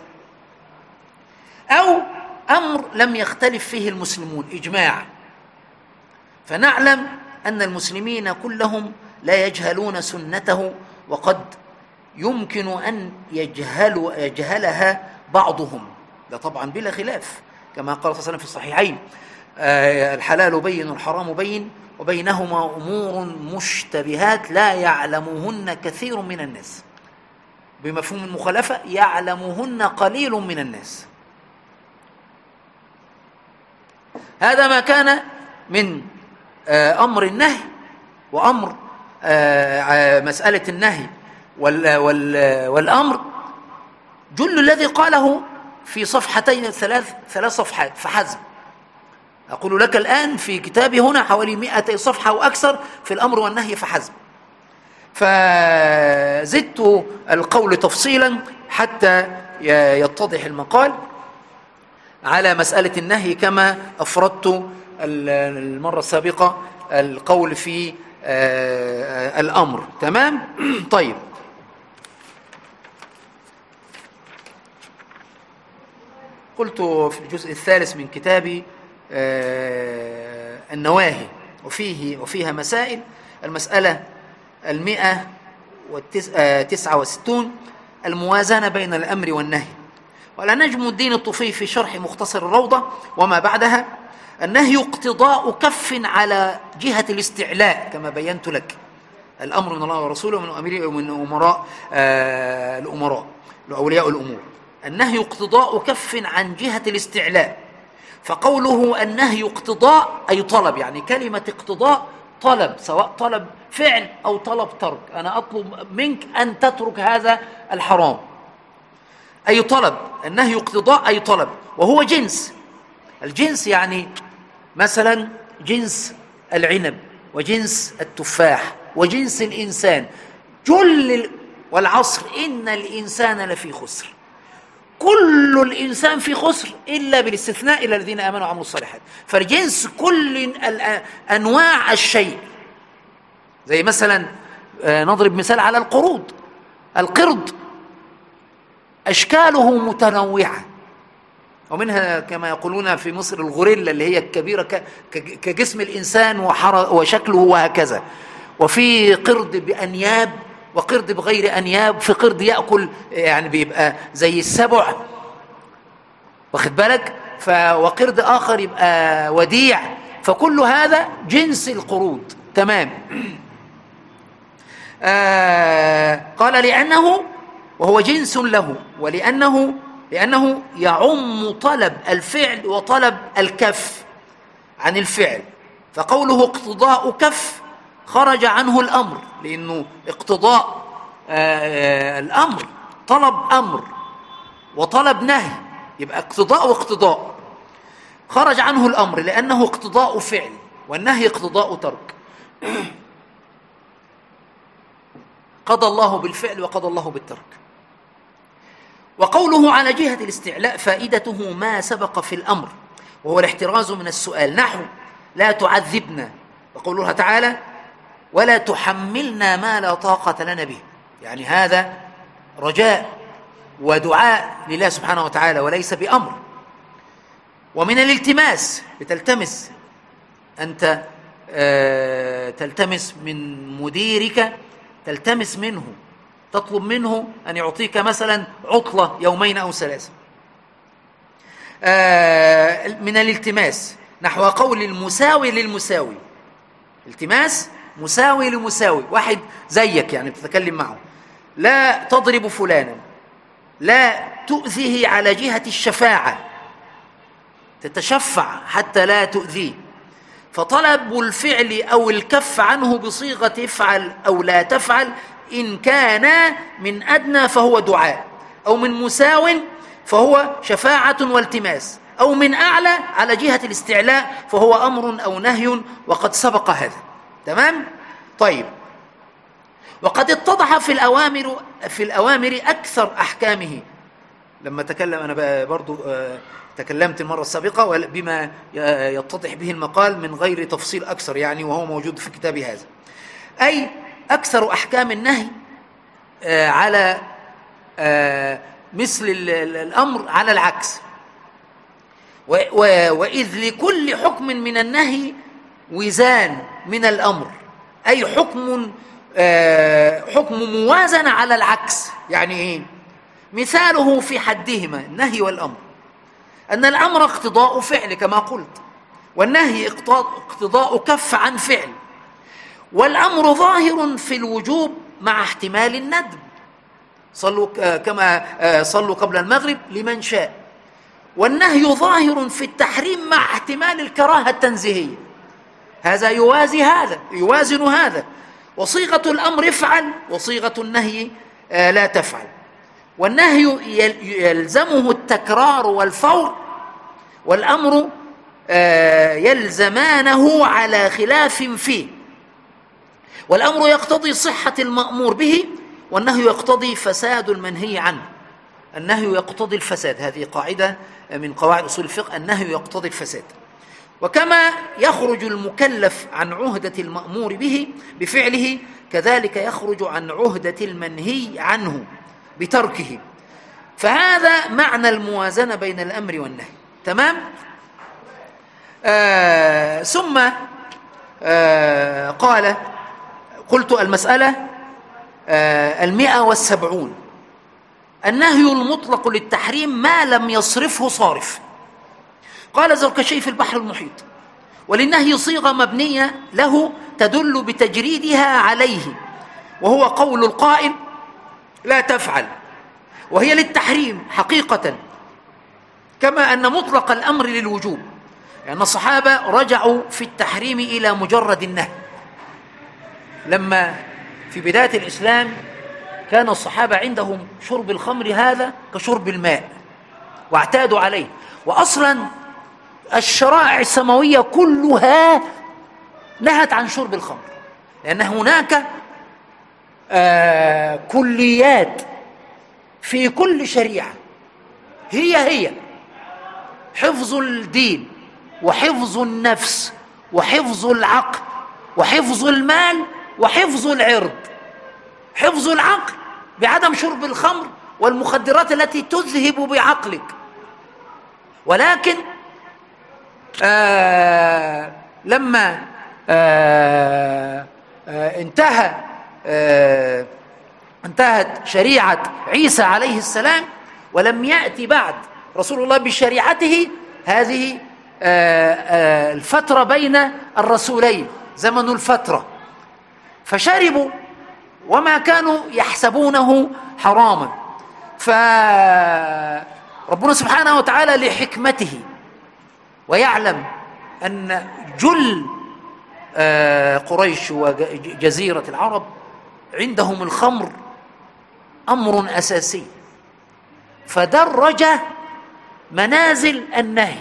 أو أمر لم يختلف فيه المسلمون إجماعا. فنعلم أن المسلمين كلهم لا يجهلون سنته، وقد يمكن أن يجهلها بعضهم، ده طبعا بلا خلاف، كما قال صلى الله عليه وسلم في الصحيحين: الحلال بين والحرام بين وبينهما أمور مشتبهات لا يعلمهن كثير من الناس. بمفهوم المخالفة: يعلمهن قليل من الناس. هذا ما كان من أمر النهي وأمر مسألة النهي والأمر. جل الذي قاله في صفحتين ثلاث صفحات فحسب. أقول لك الآن في كتابي هنا حوالي 200 صفحة وأكثر في الأمر والنهي فحسب، فزدت القول تفصيلا حتى يتضح المقال على مسألة النهي، كما أفردت المرة السابقة القول في الأمر. تمام؟ طيب. قلت في الجزء الثالث من كتابي النواهي وفيها مسائل. المسألة 169 الموازنة بين الأمر والنهي. وقال نجم الدين الطفي في شرح مختصر الروضة وما بعدها: النهي اقتضاء كف على جهة الاستعلاء، كما بينت لك. الأمر من الله ورسوله ومن أمراء الأمراء لأولياء الأمور. النهي اقتضاء كف عن جهة الاستعلاء. فقوله النهي اقتضاء أي طلب، يعني كلمة اقتضاء طلب، سواء طلب فعل أو طلب ترك. أنا أطلب منك أن تترك هذا الحرام، أي طلب. النهي اقتضاء أي طلب، وهو جنس. الجنس يعني مثلا جنس العنب وجنس التفاح وجنس الإنسان. والعصر إن الإنسان لفي خسر. كل الإنسان في خسر إلا بالاستثناء إلا الذين آمنوا وعملوا الصالحات. فالجنس كل أنواع الشيء. زي مثلا نضرب مثال على القرد أشكاله متنوعة، ومنها كما يقولون في مصر الغوريلا اللي هي الكبيرة كجسم الإنسان وشكله وهكذا. وفي قرد بأنياب وقرد بغير أنياب، في قرد يأكل يعني بيبقى زي السبع، واخد بالك، وقرد آخر يبقى وديع، فكل هذا جنس القرود. تمام. قال لأنه، وهو جنس له، ولأنه يعم طلب الفعل وطلب الكف عن الفعل، فقوله اقتضاء كف خرج عنه الأمر، لأنه اقتضاء الأمر طلب أمر وطلب نهي، يبقى اقتضاء واقتضاء، خرج عنه الأمر لأنه اقتضاء فعل، والنهي اقتضاء ترك. قضى الله بالفعل وقضى الله بالترك. وقوله على جهة الاستعلاء فائدته ما سبق في الأمر، وهو الاحتراز من السؤال، نحو لا تعذبنا، وقولها تعالى ولا تحملنا ما لا طاقة لنا به، يعني هذا رجاء ودعاء لله سبحانه وتعالى وليس بأمر. ومن الالتماس، بتلتمس أنت، تلتمس من مديرك، تلتمس منه، تطلب منه أن يعطيك مثلا عطلة يومين أو ثلاثة. من الالتماس نحو قول المساوي للمساوي، التماس مساوي لمساوي، واحد زيك يعني بتتكلم معه، لا تضرب فلانا، لا تؤذيه على جهة الشفاعة، تتشفع حتى لا تؤذيه، فطلب الفعل أو الكف عنه بصيغة افعل أو لا تفعل إن كان من أدنى فهو دعاء، أو من مساو فهو شفاعة والتماس، أو من أعلى على جهة الاستعلاء فهو أمر أو نهي، وقد سبق هذا. تمام؟ طيب. وقد اتضح في الأوامر أكثر أحكامه. لما تكلم أنا برضو تكلمت المرة السابقة بما يتضح به المقال من غير تفصيل أكثر يعني، وهو موجود في كتابي هذا، أي أكثر أحكام النهي على مثل الأمر على العكس، وإذ لكل حكم من النهي وزان من الأمر، أي حكم موازنة على العكس. يعني إيه؟ مثاله في حدهما النهي والأمر أن الأمر اقتضاء فعل كما قلت، والنهي اقتضاء كف عن فعل، والأمر ظاهر في الوجوب مع احتمال الندب، صلوا قبل المغرب لمن شاء، والنهي ظاهر في التحريم مع احتمال الكراهة التنزيهية، هذا يوازن هذا، وصيغة الأمر افعل وصيغة النهي لا تفعل، والنهي يلزمه التكرار والفور، والأمر يلزمانه على خلاف فيه، والأمر يقتضي صحة المأمور به، والنهي يقتضي فساد المنهي عنه. النهي يقتضي الفساد، هذه قاعدة من قواعد أصول الفقه، النهي يقتضي الفساد. وكما يخرج المكلف عن عهدة المأمور به بفعله، كذلك يخرج عن عهدة المنهي عنه بتركه، فهذا معنى الموازنة بين الأمر والنهي. تمام؟ ثم قلت المسألة 170، النهي المطلق للتحريم ما لم يصرفه صارف. قال زركشي في البحر المحيط: وللنهي صيغة مبنية له تدل بتجريدها عليه، وهو قول القائل لا تفعل، وهي للتحريم حقيقة، كما أن مطلق الأمر للوجوب، لأن الصحابة رجعوا في التحريم إلى مجرد النهي. لما في بداية الإسلام كان الصحابة عندهم شرب الخمر هذا كشرب الماء، واعتادوا عليه، وأصلا الشرائع السماوية كلها نهت عن شرب الخمر، لأن هناك كليات في كل شريعة هي حفظ الدين وحفظ النفس وحفظ العقل وحفظ المال وحفظ العرض. حفظ العقل بعدم شرب الخمر والمخدرات التي تذهب بعقلك، ولكن لما انتهت شريعة عيسى عليه السلام، ولم يأتي بعد رسول الله بشريعته. هذه الفترة بين الرسولين، زمن الفترة، فشربوا وما كانوا يحسبونه حراما. فربنا سبحانه وتعالى لحكمته ويعلم أن جل قريش وجزيرة العرب عندهم الخمر أمر أساسي، فدرج منازل النهي،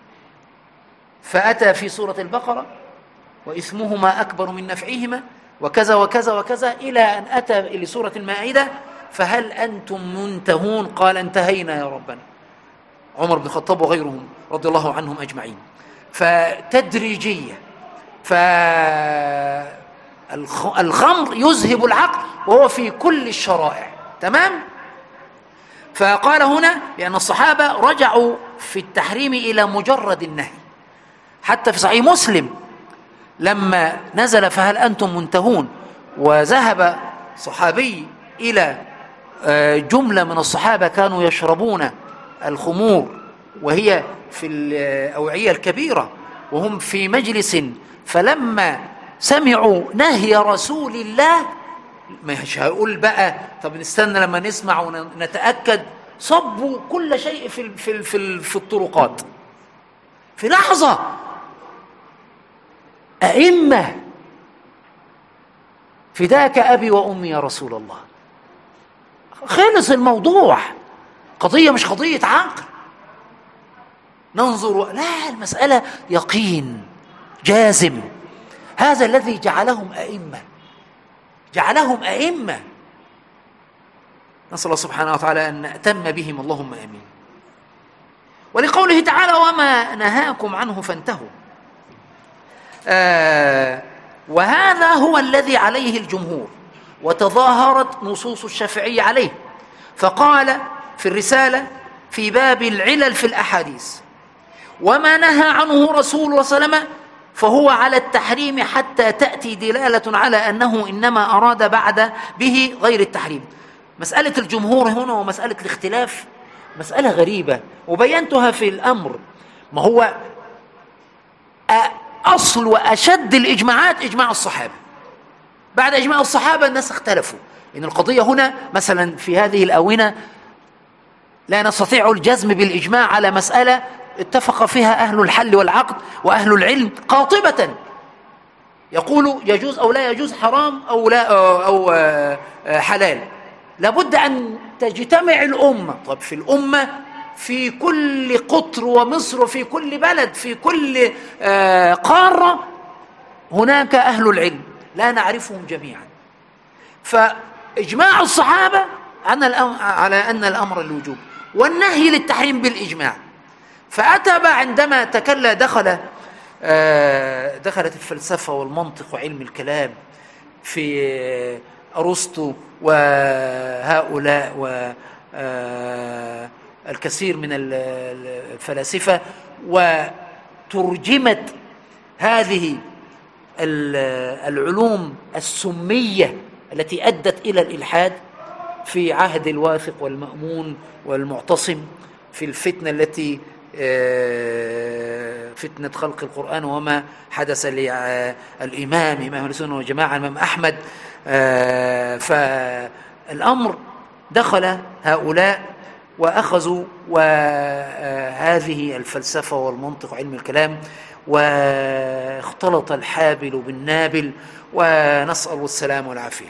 فأتى في سورة البقرة وإثمهما أكبر من نفعهما وكذا وكذا وكذا، إلى أن أتى لسورة المائدة فهل أنتم منتهون؟ قال انتهينا يا ربنا. عمر بن الخطاب وغيرهم رضي الله عنهم أجمعين. فتدريجية، فالخمر يذهب العقل وهو في كل الشرائع، تمام؟ فقال هنا لأن الصحابة رجعوا في التحريم إلى مجرد النهي. حتى في صحيح مسلم لما نزل فهل أنتم منتهون، وذهب صحابي إلى جملة من الصحابة كانوا يشربون الخمور وهي في الأوعية الكبيرة وهم في مجلس، فلما سمعوا نهي رسول الله، مش هقول بقى طب نستنى لما نسمع ونتأكد، صبوا كل شيء في الطرقات في لحظة. أئمة فداك أبي وأمي يا رسول الله، خلص الموضوع، قضية مش قضية عقل ننظر، لا، المسألة يقين جازم. هذا الذي جعلهم أئمة. نسأل الله سبحانه وتعالى أن نأتم بهم، اللهم آمين. ولقوله تعالى وما نهاكم عنه فانتهوا، وهذا هو الذي عليه الجمهور، وتظاهرت نصوص الشافعي عليه، فقال في الرسالة في باب العلل في الأحاديث وما نهى عنه رسول الله صلى الله عليه وسلم فهو على التحريم حتى تأتي دلالة على أنه إنما أراد بعد به غير التحريم. مسألة الجمهور هنا ومسألة الاختلاف مسألة غريبة، وبينتها في الأمر. ما هو أصل وأشد الإجماعات إجماع الصحابة، بعد إجماع الصحابة الناس اختلفوا. إن القضية هنا مثلا في هذه الآونة لا نستطيع الجزم بالإجماع على مسألة اتفق فيها أهل الحل والعقد وأهل العلم قاطبة، يقول يجوز أو لا يجوز، حرام أو لا أو حلال. لابد أن تجتمع الأمة. طب في الأمة في كل قطر ومصر وفي كل بلد في كل قارة هناك أهل العلم لا نعرفهم جميعا، فإجماع الصحابة على أن الأمر الوجوب والنهي للتحريم بالإجماع. فأتى عندما دخلت الفلسفة والمنطق وعلم الكلام في أرسطو وهؤلاء والكثير من الفلاسفة، وترجمت هذه العلوم السمية التي أدت إلى الإلحاد في عهد الواثق والمأمون والمعتصم، في الفتنة التي فتنة خلق القرآن وما حدث للإمام إمام السنة والجماعة الإمام أحمد. فالأمر دخل هؤلاء وأخذوا وهذه الفلسفة والمنطق وعلم الكلام، واختلط الحابل بالنابل، ونسأل السلام والعافية.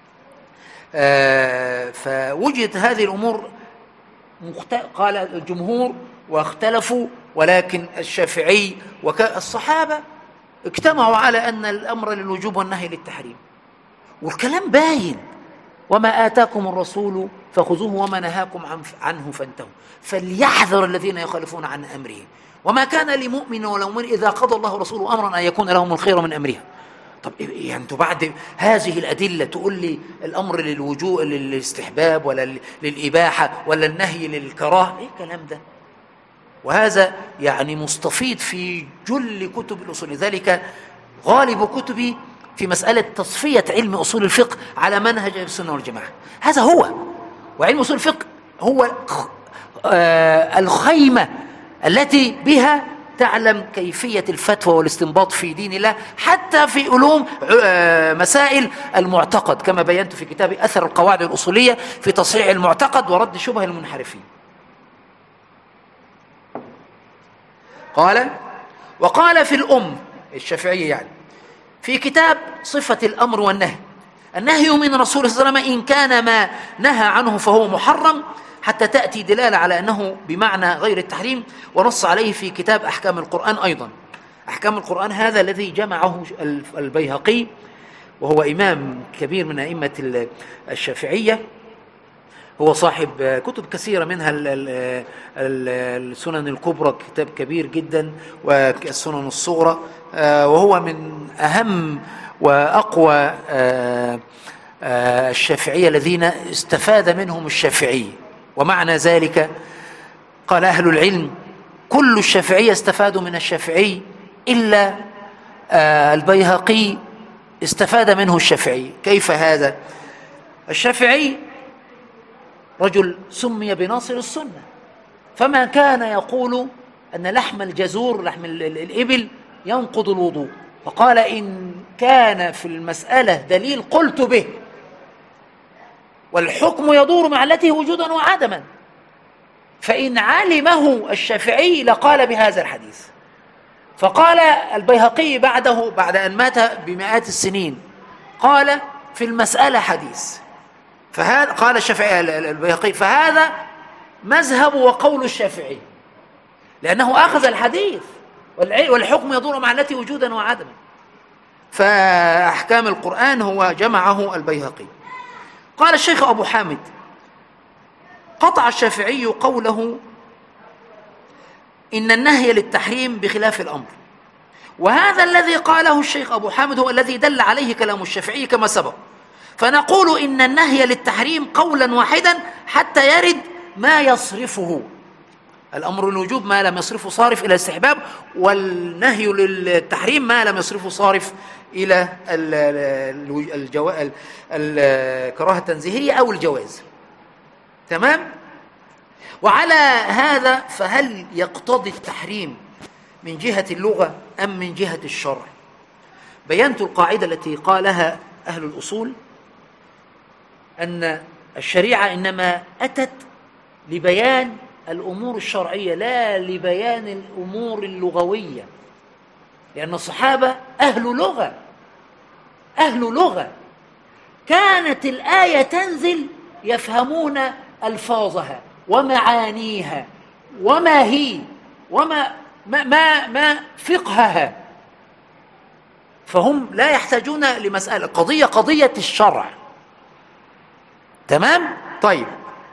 فوجدت هذه الأمور قال الجمهور واختلفوا، ولكن الشافعي والصحابة اجتمعوا على أن الأمر للوجوب والنهي للتحريم، والكلام باين. وما آتاكم الرسول فخذوه وما نهاكم عنه فانتهوا، فليحذر الذين يخالفون عن أمره، وما كان لمؤمن ولا مؤمن إذا قضى الله ورسوله أمرا أن يكون لهم الخير من أمرها. طب يعني انتوا بعد هذه الأدلة تقول لي الأمر للوجوب للاستحباب ولا للإباحة ولا النهي للكراهة؟ إيه الكلام ده؟ وهذا يعني مستفيض في جل كتب الأصول. لذلك غالب كتبي في مسألة تصفية علم أصول الفقه على منهج السنة والجماعة. هذا هو، وعلم أصول الفقه هو الخيمة التي بها تعلم كيفية الفتوى والاستنباط في دين الله، حتى في علوم مسائل المعتقد، كما بينت في كتاب أثر القواعد الأصولية في تصحيح المعتقد ورد شبه المنحرفين. وقال في الأم الشافعية يعني في كتاب صفة الأمر والنهي: النهي من رسول صلى الله عليه وسلم إن كان ما نهى عنه فهو محرم، حتى تأتي دلالة على أنه بمعنى غير التحريم، ونص عليه في كتاب أحكام القرآن. أيضا أحكام القرآن هذا الذي جمعه البيهقي، وهو إمام كبير من أئمة الشافعية، هو صاحب كتب كثيرة منها السنن الكبرى كتاب كبير جدا، والسنن الصغرى، وهو من أهم وأقوى الشافعية الذين استفاد منهم الشافعي. ومعنى ذلك قال أهل العلم كل الشافعية استفادوا من الشافعي إلا البيهقي استفاد منه الشافعي. كيف هذا؟ الشافعي رجل سمي بناصر السنة، فما كان يقول أن لحم الجزور لحم الإبل ينقض الوضوء، فقال إن كان في المسألة دليل قلت به، والحكم يدور مع التي وجودا وعدما، فإن علمه الشافعي لقال بهذا الحديث. فقال البيهقي بعد أن مات بمئات السنين قال في المسألة حديث، فهذا قال الشافعي البيهقي فهذا مذهب وقول الشافعي، لأنه أخذ الحديث والحكم يدور مع التي وجودا وعدما. فأحكام القرآن هو جمعه البيهقي. قال الشيخ أبو حامد قطع الشافعي قوله إن النهي للتحريم بخلاف الأمر، وهذا الذي قاله الشيخ أبو حامد هو الذي دل عليه كلام الشافعي كما سبق. فنقول إن النهي للتحريم قولا واحدا حتى يرد ما يصرفه. الأمر الوجوب ما لم يصرفه صارف إلى الاستحباب، والنهي للتحريم ما لم يصرفه صارف إلى الكراهة التنزيهية أو الجواز. تمام؟ وعلى هذا فهل يقتضي التحريم من جهة اللغة أم من جهة الشرع؟ بينت القاعدة التي قالها أهل الأصول أن الشريعة إنما أتت لبيان الأمور الشرعية لا لبيان الأمور اللغوية، لأن الصحابة أهل لغة كانت الآية تنزل يفهمون ألفاظها ومعانيها وما هي وما ما فقهها، فهم لا يحتاجون لمسألة قضية الشرع. تمام؟ طيب،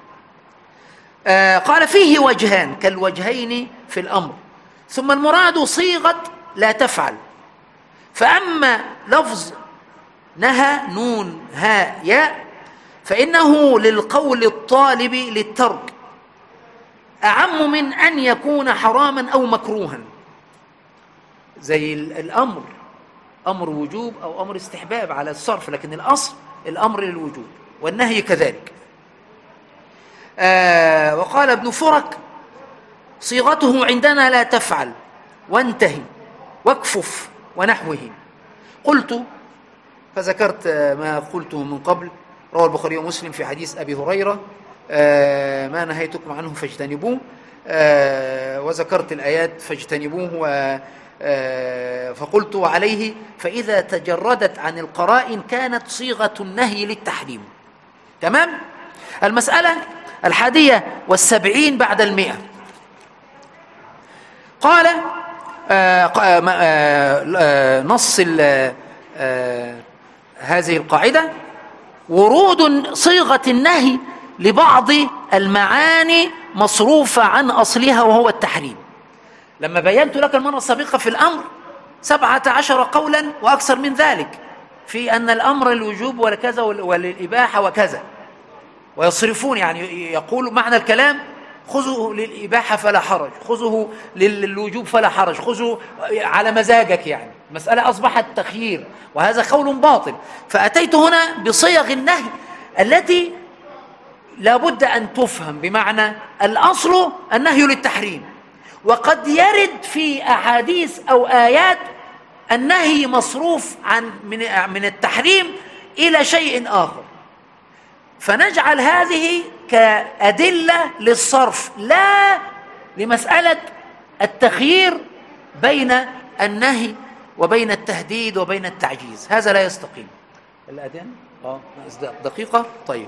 قال فيه وجهان كالوجهين في الأمر، ثم المراد صيغة لا تفعل. فأما لفظ نهى نون ها ياء فإنه للقول الطالب للترك أعم من أن يكون حراما أو مكروها، زي الأمر أمر وجوب أو أمر استحباب على الصرف، لكن الأصل الأمر للوجوب، والنهي كذلك. وقال ابن فرك صيغته عندنا لا تفعل وانتهي واكفف ونحوه. قلت فذكرت ما قلته من قبل، روى البخاري ومسلم في حديث أبي هريرة ما نهيتكم عنه فاجتنبوه، وذكرت الآيات فاجتنبوه، فقلت عليه فإذا تجردت عن القرائن كانت صيغة النهي للتحريم. تمام؟ المسألة 71 بعد 100. قال نص هذه القاعدة ورود صيغة النهي لبعض المعاني مصروفة عن أصلها وهو التحريم. لما بينت لك المرة السابقة في الأمر 17 قولا وأكثر من ذلك في أن الأمر الوجوب وكذا والإباحة وكذا، ويصرفون يعني يقول معنى الكلام خذه للإباحة فلا حرج، خذه للوجوب فلا حرج، خذه على مزاجك يعني. المسألة أصبحت تخيير، وهذا قول باطل. فأتيت هنا بصيغ النهي التي لا بد أن تفهم، بمعنى الأصل النهي للتحريم، وقد يرد في أحاديث أو آيات النهي مصروف من التحريم إلى شيء آخر، فنجعل هذه كأدلة للصرف لا لمسألة التخيير بين النهي وبين التهديد وبين التعجيز. هذا لا يستقيم. الأذان دقيقة. طيب،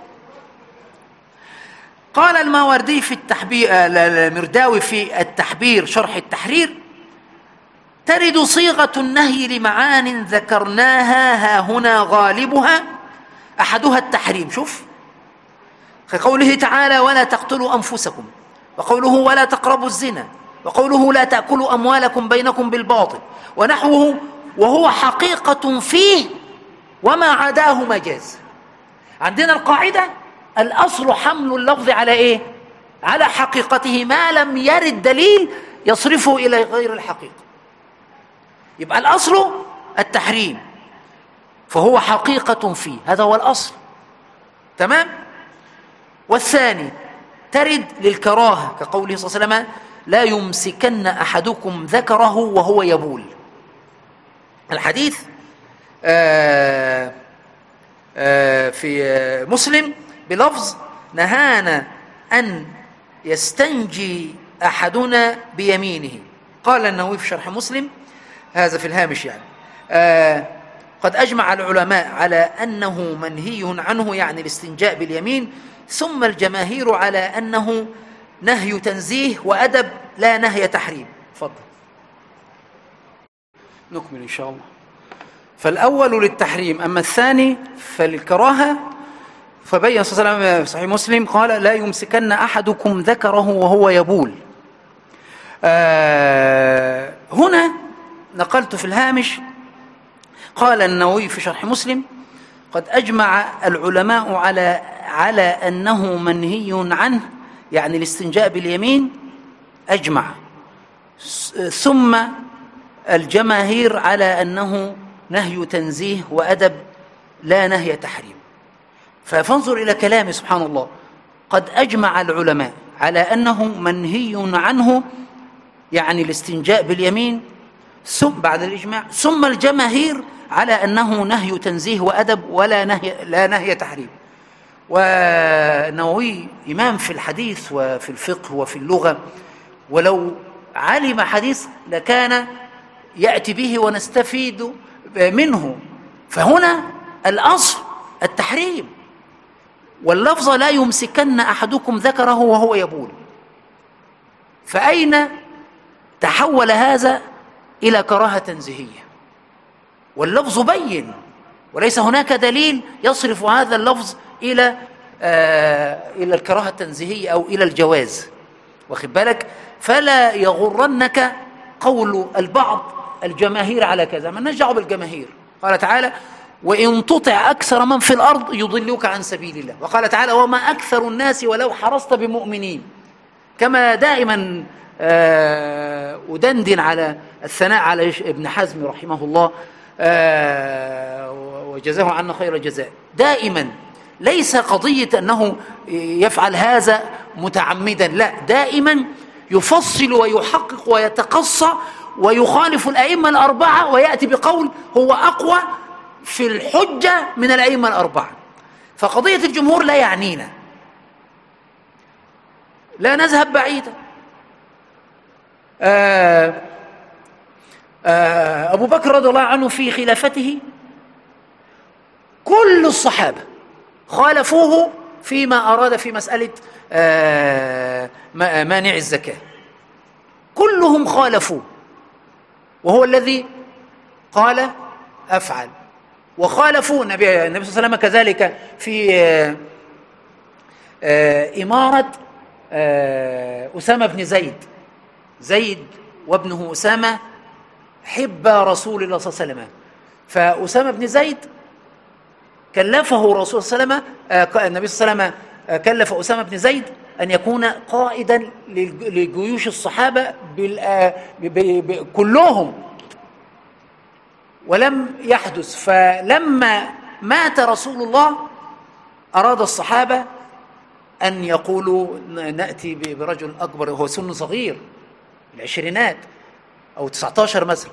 قال الماوردي في التحبير، المرداوي في التحبير شرح التحرير: ترد صيغة النهي لمعان ذكرناها ها هنا غالبها أحدها التحريم. شوف، كقوله تعالى: ولا تقتلوا أنفسكم، وقوله: ولا تقربوا الزنا، وقوله: لا تأكلوا أموالكم بينكم بالباطل، ونحوه، وهو حقيقة فيه وما عداه مجاز. عندنا القاعدة: الأصل حمل اللفظ على إيه؟ على حقيقته، ما لم يرد دليل يصرفه إلى غير الحقيقة. يبقى الأصل التحريم، فهو حقيقة فيه، هذا هو الأصل. تمام؟ والثاني ترد للكراهة، كقوله صلى الله عليه وسلم: لا يمسكن أحدكم ذكره وهو يبول. الحديث في مسلم بلفظ: نهانا أن يستنجي أحدنا بيمينه. قال النووي في شرح مسلم، هذا في الهامش يعني: قد أجمع العلماء على أنه منهي عنه، يعني الاستنجاء باليمين، ثم الجماهير على أنه نهي تنزيه وأدب لا نهي تحريم. تفضل نكمل إن شاء الله. فالأول للتحريم، أما الثاني فللكراهة. فبين صلى الله عليه وسلم في صحيح مسلم قال: لا يمسكن أحدكم ذكره وهو يبول. هنا نقلت في الهامش، قال النووي في شرح مسلم: قد أجمع العلماء على أنه منهي عنه، يعني الاستنجاء باليمين، أجمع، ثم الجماهير على أنه نهي تنزيه وأدب لا نهي تحريم. فانظر إلى كلامه سبحان الله: قد أجمع العلماء على أنه منهي عنه، يعني الاستنجاء باليمين، ثم بعد الإجماع، ثم الجماهير على أنه نهي تنزيه وأدب لا نهي تحريم. والنووي إمام في الحديث وفي الفقه وفي اللغة، ولو علم حديث لكان يأتي به ونستفيد منه. فهنا الأصل التحريم، واللفظ: لا يمسكن أحدكم ذكره وهو يبول. فأين تحول هذا إلى كراهة تنزيهية؟ واللفظ بين، وليس هناك دليل يصرف هذا اللفظ إلى الكراهة التنزيهية أو إلى الجواز. واخد بالك؟ فلا يغرنك قول البعض الجماهير على كذا، ما نرجع بالجماهير. قال تعالى: وإن تطع أكثر من في الأرض يضلوك عن سبيل الله. وقال تعالى: وما أكثر الناس ولو حرصت بمؤمنين. كما دائما أدندن على الثناء على ابن حزم رحمه الله وجزاه عنا خير الجزاء. دائما ليس قضية أنه يفعل هذا متعمدا، لا، دائما يفصل ويحقق ويتقصى ويخالف الأئمة الأربعة، ويأتي بقول هو أقوى في الحجة من الأئمة الأربعة. فقضية الجمهور لا يعنينا، لا نذهب بعيدا. أبو بكر رضي الله عنه في خلافته كل الصحابة خالفوه فيما أراد في مسألة مانع الزكاة، كلهم خالفوه، وهو الذي قال أفعل. وخالفوا النبي صلى الله عليه وسلم كذلك في إمارة أسامة بن زيد وابنه أسامة حب رسول الله صلى الله عليه وسلم. فأسامة بن زيد كلفه رسول صلى الله عليه وسلم، النبي صلى الله عليه وسلم كلف أسامة بن زيد أن يكون قائدا لجيوش الصحابة كلهم. ولم يحدث. فلما مات رسول الله أراد الصحابة أن يقولوا نأتي برجل أكبر، هو سن صغير، العشرينات أو 19 مثلا.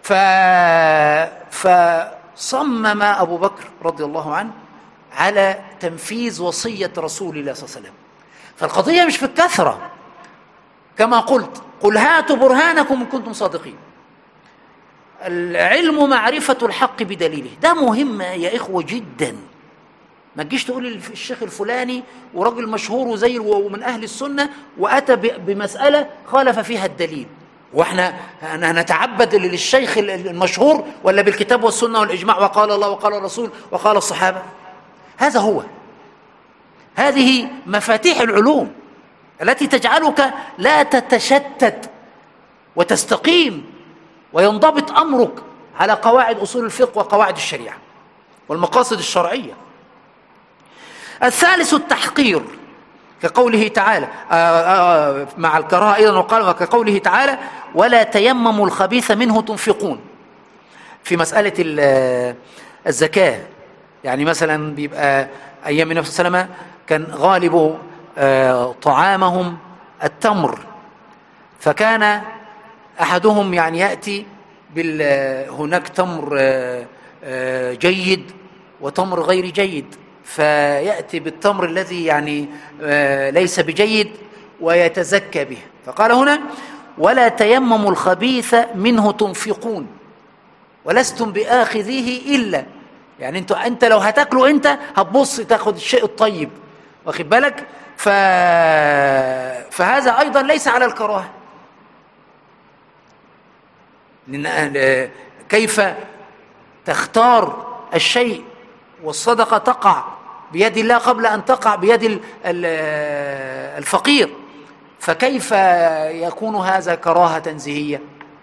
فصمم أبو بكر رضي الله عنه على تنفيذ وصية رسول الله صلى الله عليه وسلم. فالقضية مش في الكثرة كما قلت، قل هاتوا برهانكم إن كنتم صادقين. العلم معرفة الحق بدليله، ده مهم يا إخوة جدا. ما تجيش تقول الشيخ الفلاني وراجل مشهور وزي ومن أهل السنة وأتى بمسألة خالف فيها الدليل، واحنا هنتعبد للشيخ المشهور ولا بالكتاب والسنة والإجماع وقال الله وقال الرسول وقال الصحابة؟ هذا هو، هذه مفاتيح العلوم التي تجعلك لا تتشتت وتستقيم وينضبط أمرك على قواعد أصول الفقه وقواعد الشريعة والمقاصد الشرعية. الثالث التحقير كقوله تعالى مع الكراهة أيضا، وقال كقوله تعالى ولا تيمموا الخبيث منه تنفقون في مسألة الزكاة. يعني مثلا بيبقى أيام النبي صلى الله عليه وسلم كان غالب طعامهم التمر، فكان أحدهم يعني يأتي هناك تمر جيد وتمر غير جيد، فيأتي بالتمر الذي يعني ليس بجيد ويتزكى به. فقال هنا ولا تيمموا الخبيث منه تنفقون ولستم بآخذيه إلا، يعني انت لو هتاكله انت هتبص تاخد الشيء الطيب، واخد بالك؟ فهذا أيضا ليس على الكراهة. كيف تختار الشيء والصدقة تقع بيد الله قبل أن تقع بيد الفقير، فكيف يكون هذا كراهة تنزيهية؟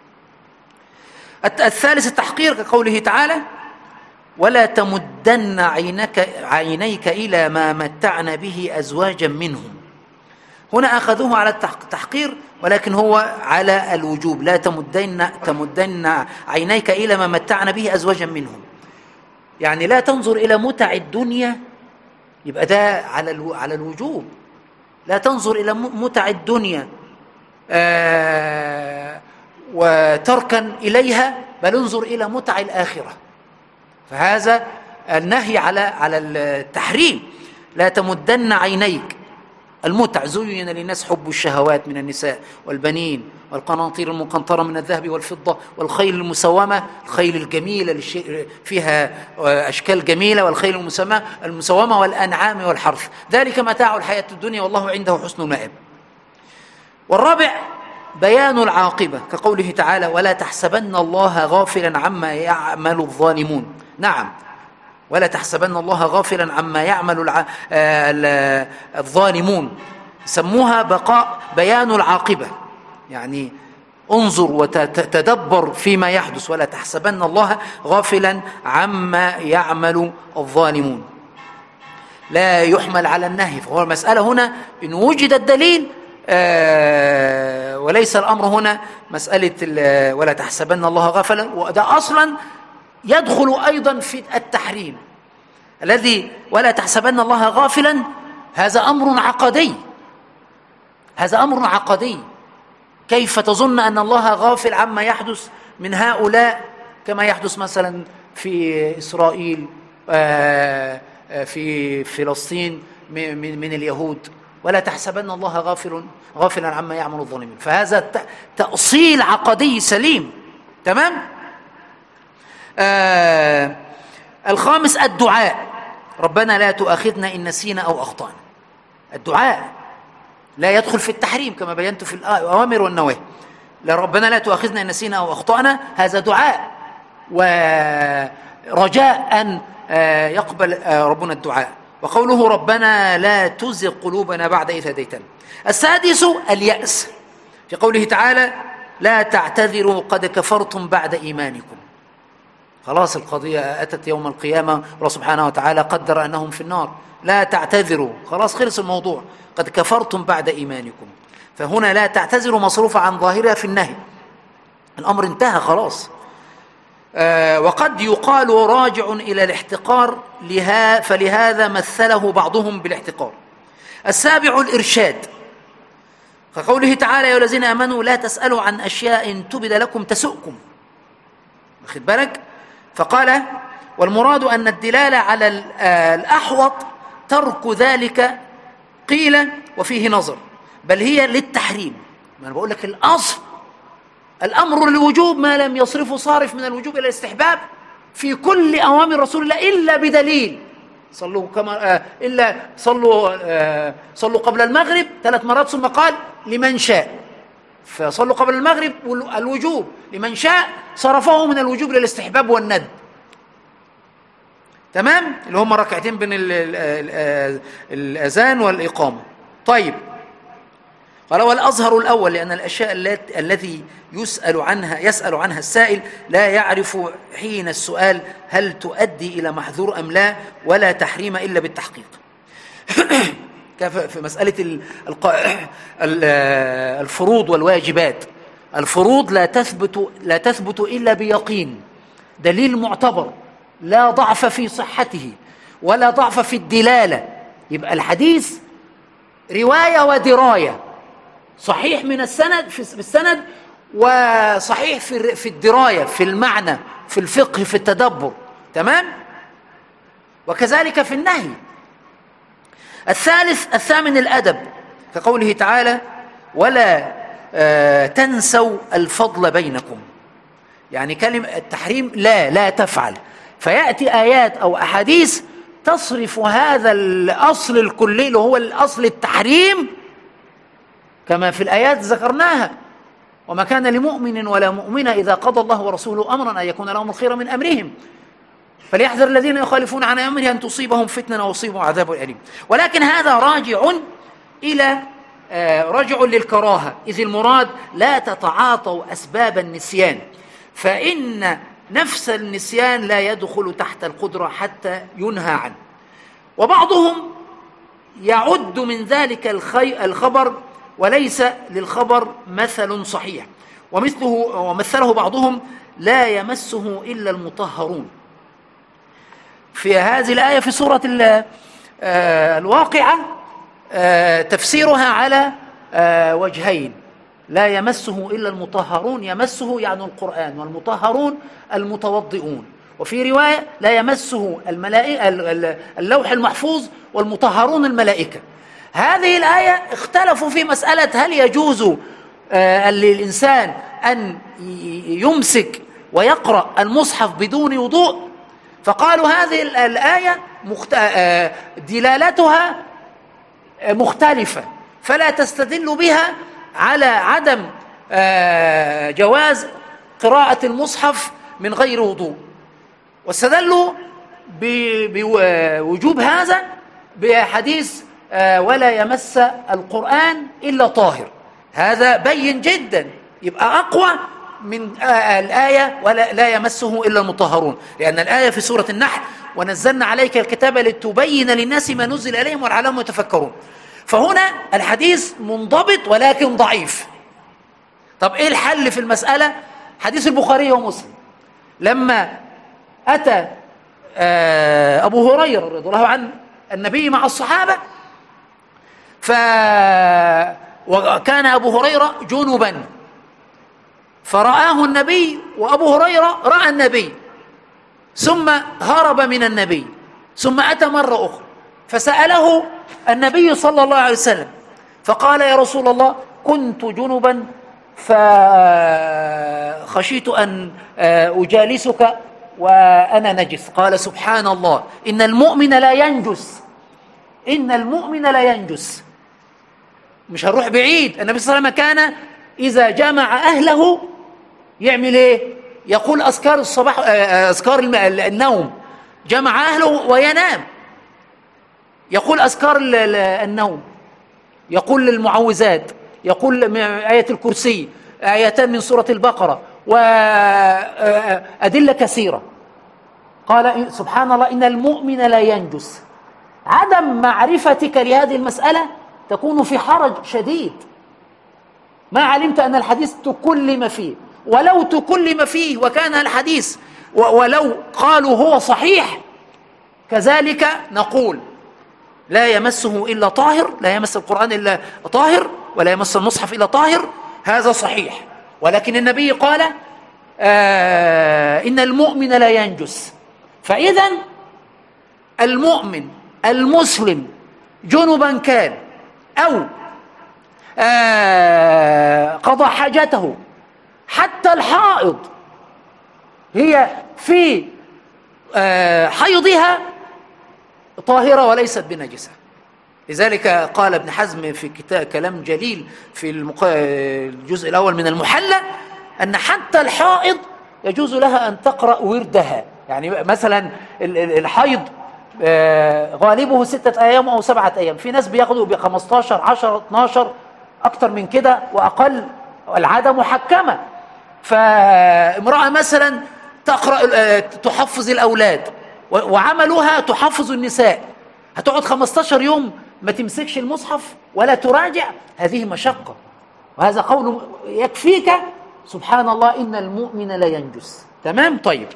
الثالث التحقير كقوله تعالى ولا تمدن عينيك إلى ما متعنا به أزواجا منهم. هنا أخذوه على التحقير ولكن هو على الوجوب. لا تمدن عينيك إلى ما متعنا به أزواجا منهم، يعني لا تنظر إلى متع الدنيا، يبقى ده على الوجوب. لا تنظر إلى متع الدنيا وتركن إليها، بل انظر إلى متع الآخرة. فهذا النهي على التحريم. لا تمدن عينيك المتع. زين للناس حب الشهوات من النساء والبنين والقناطير المقنطرة من الذهب والفضة والخيل المسومة، الخيل الجميلة اللي فيها أشكال جميلة، والخيل المسومة والأنعام والحرث، ذلك متاع الحياة الدنيا والله عنده حسن المآب. والرابع بيان العاقبة كقوله تعالى ولا تحسبن الله غافلا عما يعمل الظالمون. نعم، ولا تحسبن الله غافلا عما يعمل الظالمون، سموها بيان العاقبة، يعني انظر وتدبر فيما يحدث. ولا تحسبن الله غافلا عما يعمل الظالمون. لا يحمل على النهي، فهو المسألة هنا إن وجد الدليل وليس الأمر هنا مسألة ولا تحسبن الله غافلا، وده أصلا يدخل أيضا في التحريم الذي ولا تحسبن الله غافلا. هذا أمر عقدي، هذا أمر عقدي. كيف تظن أن الله غافل عما يحدث من هؤلاء كما يحدث مثلا في إسرائيل في فلسطين من اليهود؟ ولا تحسبن الله غافلا عما يعمل الظالمين. فهذا تأصيل عقدي سليم. تمام. الخامس الدعاء. ربنا لا تؤاخذنا إن نسينا أو أخطأنا. الدعاء لا يدخل في التحريم كما بينت في الأوامر والنواهي. ربنا لا تؤاخذنا إن نسينا أو أخطأنا، هذا دعاء ورجاء أن يقبل ربنا الدعاء. وقوله ربنا لا تزغ قلوبنا بعد إذ هديتنا. السادس اليأس في قوله تعالى لا تعتذروا قد كفرتم بعد إيمانكم. خلاص القضية أتت يوم القيامة، الله سبحانه وتعالى قدر أنهم في النار. لا تعتذروا، خلاص خلص الموضوع، قد كفرتم بعد إيمانكم. فهنا لا تعتذروا مصروفة عن ظاهرها في النهي، الأمر انتهى خلاص. وقد يقال راجع إلى الاحتقار فلهذا مثله بعضهم بالاحتقار. السابع الإرشاد، كقوله تعالى: يا الذين آمنوا لا تسألوا عن أشياء تبد لكم تسؤكم. واخد بالك؟ فقال: والمراد أن الدلالة على الأحوط ترك ذلك، قيل وفيه نظر، بل هي للتحريم. ما أنا بقول لك الأصل الأمر للوجوب ما لم يصرفه صارف من الوجوب إلى الاستحباب في كل أوامر رسول الله إلا بدليل. صلوا كما إلا صلوا قبل المغرب 3 مرات، ثم قال لمن شاء، فصلوا قبل المغرب الوجوب، لمن شاء صرفه من الوجوب للاستحباب والندب. تمام؟ اللي هم ركعتين بين الأذان والإقامة. طيب، قال: والأظهر الأول، لأن الأشياء التي يسأل عنها السائل لا يعرف حين السؤال هل تؤدي إلى محذور أم لا، ولا تحريم إلا بالتحقيق. في مسألة الفروض والواجبات، الفروض لا تثبت إلا بيقين، دليل معتبر، لا ضعف في صحته ولا ضعف في الدلالة. يبقى الحديث رواية ودراية، صحيح من السند في السند، وصحيح في الدراية، في المعنى، في الفقه، في التدبر. تمام؟ وكذلك في النهي. الثامن الأدب، كقوله تعالى: ولا تنسوا الفضل بينكم. يعني كلمة التحريم لا تفعل، فيأتي آيات أو أحاديث تصرف هذا الأصل الكلي اللي هو الأصل التحريم، كما في الآيات ذكرناها: وما كان لمؤمن ولا مؤمنة إذا قضى الله ورسوله أمرا أن يكون لهم الخير من أمرهم فليحذر الذين يخالفون عن أمره أن تصيبهم فتنة أو يصيبهم عذاب أليم. ولكن هذا راجع للكراهة، إذ المراد لا تتعاطوا أسباب النسيان، فإن نفس النسيان لا يدخل تحت القدرة حتى ينهى عنه. وبعضهم يعد من ذلك الخبر، وليس للخبر مثل صحيح، ومثله بعضهم: لا يمسه إلا المطهرون. في هذه الآية في سورة الواقعة تفسيرها على وجهين: لا يمسه إلا المطهرون، يمسه يعني القرآن، والمطهرون المتوضئون. وفي رواية: لا يمسه اللوح المحفوظ، والمطهرون الملائكة. هذه الآية اختلفوا في مسألة هل يجوز للإنسان أن يمسك ويقرأ المصحف بدون وضوء، فقالوا هذه الآية دلالتها مختلفة، فلا تستدل بها على عدم جواز قراءة المصحف من غير وضوء، واستدلوا بوجوب هذا بحديث: ولا يمس القرآن إلا طاهر. هذا بين جدا، يبقى أقوى من الآية ولا لا يمسه إلا المطهرون، لأن الآية في سورة النحل: ونزلنا عليك الكتاب لتبين للناس ما نزل إليهم ولعلهم يتفكرون. فهنا الحديث منضبط ولكن ضعيف. طب إيه الحل في المسألة؟ حديث البخاري ومسلم لما أتى أبو هريرة رضي الله عنه النبي مع الصحابة، وكان أبو هريرة جنبا، فرآه النبي، وأبو هريرة رأى النبي، ثم هرب من النبي، ثم أتى مرة أخرى فسأله النبي صلى الله عليه وسلم فقال: يا رسول الله، كنت جنبا فخشيت أن أجالسك وأنا نجس. قال: سبحان الله، إن المؤمن لا ينجس، إن المؤمن لا ينجس. مش هنروح بعيد، النبي صلى الله عليه وسلم كان إذا جمع أهله يعمل إيه؟ يقول أذكار الصباح، أذكار النوم، جمع أهله وينام، يقول أذكار النوم، يقول المعوذات، يقول آية الكرسي، آيتان من سورة البقرة، وأدلة كثيرة. قال: سبحان الله، إن المؤمن لا ينجس. عدم معرفتك لهذه المسألة تكون في حرج شديد، ما علمت أن الحديث تكلم فيه، ولو تكلم فيه وكان الحديث ولو قالوا هو صحيح كذلك نقول لا يمسه إلا طاهر، لا يمس القرآن إلا طاهر، ولا يمس المصحف إلا طاهر، هذا صحيح. ولكن النبي قال إن المؤمن لا ينجس. فإذا المؤمن المسلم جنبا كان أو قضى حاجته، حتى الحائض هي في حيضها طاهرة وليست بنجسة. لذلك قال ابن حزم في كتاب كلام جليل في الجزء الأول من المحلى أن حتى الحائض يجوز لها أن تقرأ وردها. يعني مثلا الحيض غالبه 6 أيام أو 7 أيام، في ناس بياخدوا ب15 10 12 أكتر من كده وأقل، العادة محكمة. فامرأة مثلا تقرأ تحفظ الأولاد وعملها تحفظ النساء، هتقعد 15 يوم ما تمسكش المصحف ولا تراجع، هذه مشقة. وهذا قول يكفيك سبحان الله إن المؤمن لا ينجس. تمام؟ طيب.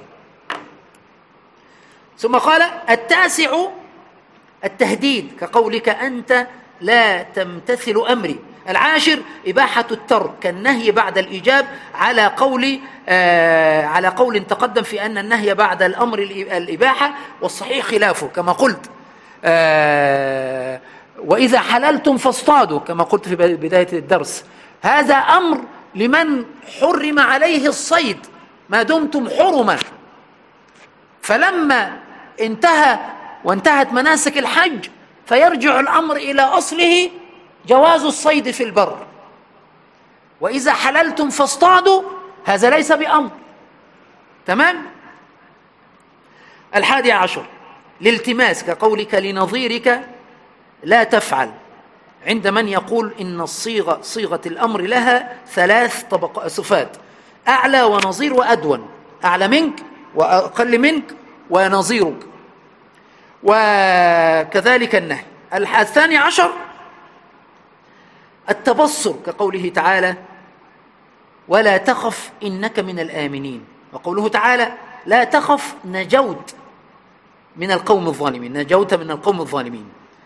ثم قال 9 التهديد كقولك أنت لا تمتثل أمري. 10 إباحة الترك كالنهي بعد الإيجاب على قول تقدم في أن النهي بعد الأمر الإباحة، والصحيح خلافه كما قلت. وإذا حللتم فاصطادوا كما قلت في بداية الدرس، هذا أمر لمن حرم عليه الصيد ما دمتم حرما. فلما وانتهت مناسك الحج فيرجع الأمر إلى أصله جواز الصيد في البر. وإذا حللتم فاصطادوا هذا ليس بأمر. تمام؟ 11 الالتماس كقولك لنظيرك لا تفعل، عند من يقول إن صيغة الأمر لها 3 صفات: أعلى ونظير وأدون، أعلى منك وأقل منك ونظيرك. وكذلك النهي. 12 التبصر كقوله تعالى ولا تخف إنك من الآمنين، وقوله تعالى لا تخف نجوت من القوم الظالمين، نجوت من القوم الظالمين.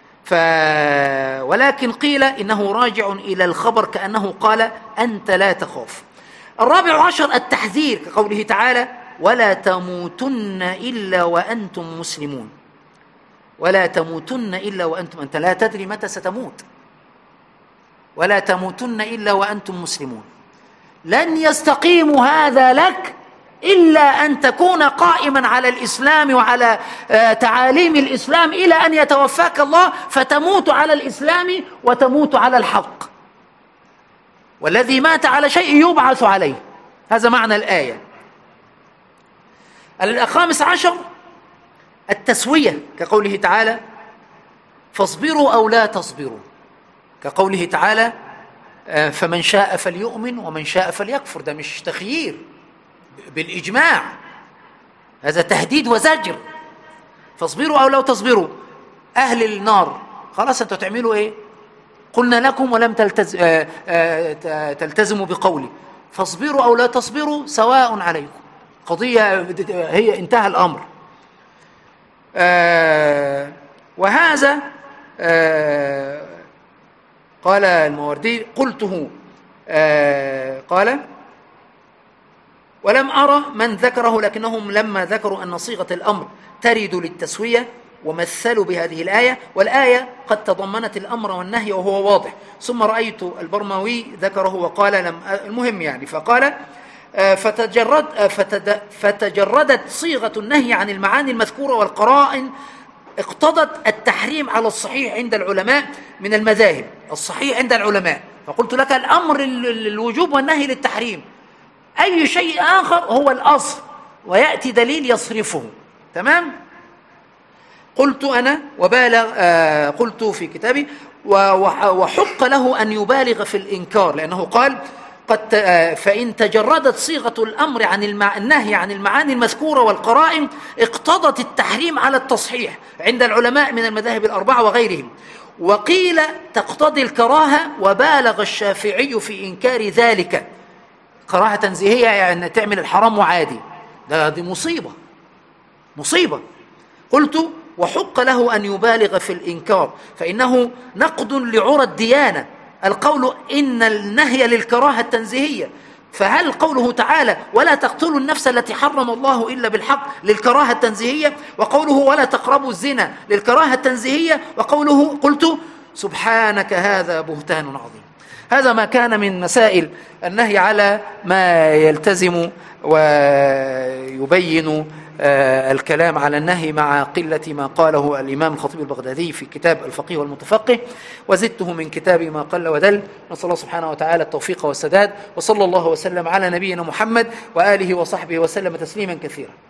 ولكن قيل إنه راجع إلى الخبر كأنه قال أنت لا تخاف. 14 التحذير كقوله تعالى ولا تموتن إلا وأنتم مسلمون، ولا تموتن إلا وأنتم، أنت لا تدري متى ستموت، ولا تموتن إلا وأنتم مسلمون. لن يستقيم هذا لك إلا أن تكون قائما على الإسلام وعلى تعاليم الإسلام إلى أن يتوفاك الله فتموت على الإسلام وتموت على الحق، والذي مات على شيء يبعث عليه. هذا معنى الآية. 15 التسوية كقوله تعالى فاصبروا أو لا تصبروا، كقوله تعالى فمن شاء فليؤمن ومن شاء فليكفر. ده مش تخيير، بالإجماع، هذا تهديد وزجر. فاصبروا أو لا تصبروا، أهل النار خلاص أنتوا تعملوا إيه؟ قلنا لكم ولم تلتزموا بقولي، فاصبروا أو لا تصبروا سواء عليكم، قضية هي انتهى الأمر. وهذا قال الماوردي قلته، قال ولم أرى من ذكره، لكنهم لما ذكروا أن صيغة الأمر ترد للتسوية ومثلوا بهذه الآية، والآية قد تضمنت الأمر والنهي وهو واضح. ثم رأيت البرماوي ذكره وقال المهم يعني، فقال فتجردت صيغة النهي عن المعاني المذكورة والقرائن اقتضت التحريم على الصحيح عند العلماء من المذاهب، الصحيح عند العلماء. فقلت لك الأمر للوجوب والنهي للتحريم، أي شيء آخر هو الأصل ويأتي دليل يصرفه. تمام؟ قلت أنا قلت في كتابي وحق له أن يبالغ في الإنكار، لأنه قال فإن تجردت صيغة الأمر عن النهي عن المعاني المذكورة والقرائن اقتضت التحريم على التصحيح عند العلماء من المذاهب الأربعة وغيرهم، وقيل تقتضي الكراهة، وبالغ الشافعي في إنكار ذلك، كراهة تنزيهية يعني تعمل الحرام وعادي، دي مصيبة. قلت: وحق له أن يبالغ في الإنكار، فإنه نقد لعرى الديانة. القول إن النهي للكراهة التنزيهية، فهل قوله تعالى: ولا تقتلوا النفس التي حرم الله إلا بالحق للكراهة التنزيهية، وقوله: ولا تقربوا الزنا للكراهة التنزيهية، وقوله قلت: سبحانك هذا بهتان عظيم. هذا ما كان من مسائل النهي على ما يلتزم ويبين الكلام على النهي مع قلة ما قاله الإمام الخطيب البغدادي في كتاب الفقيه والمتفقه، وزدته من كتاب ما قل ودل. نسأل الله سبحانه وتعالى التوفيق والسداد، وصلى الله وسلم على نبينا محمد وآله وصحبه وسلم تسليما كثيرا.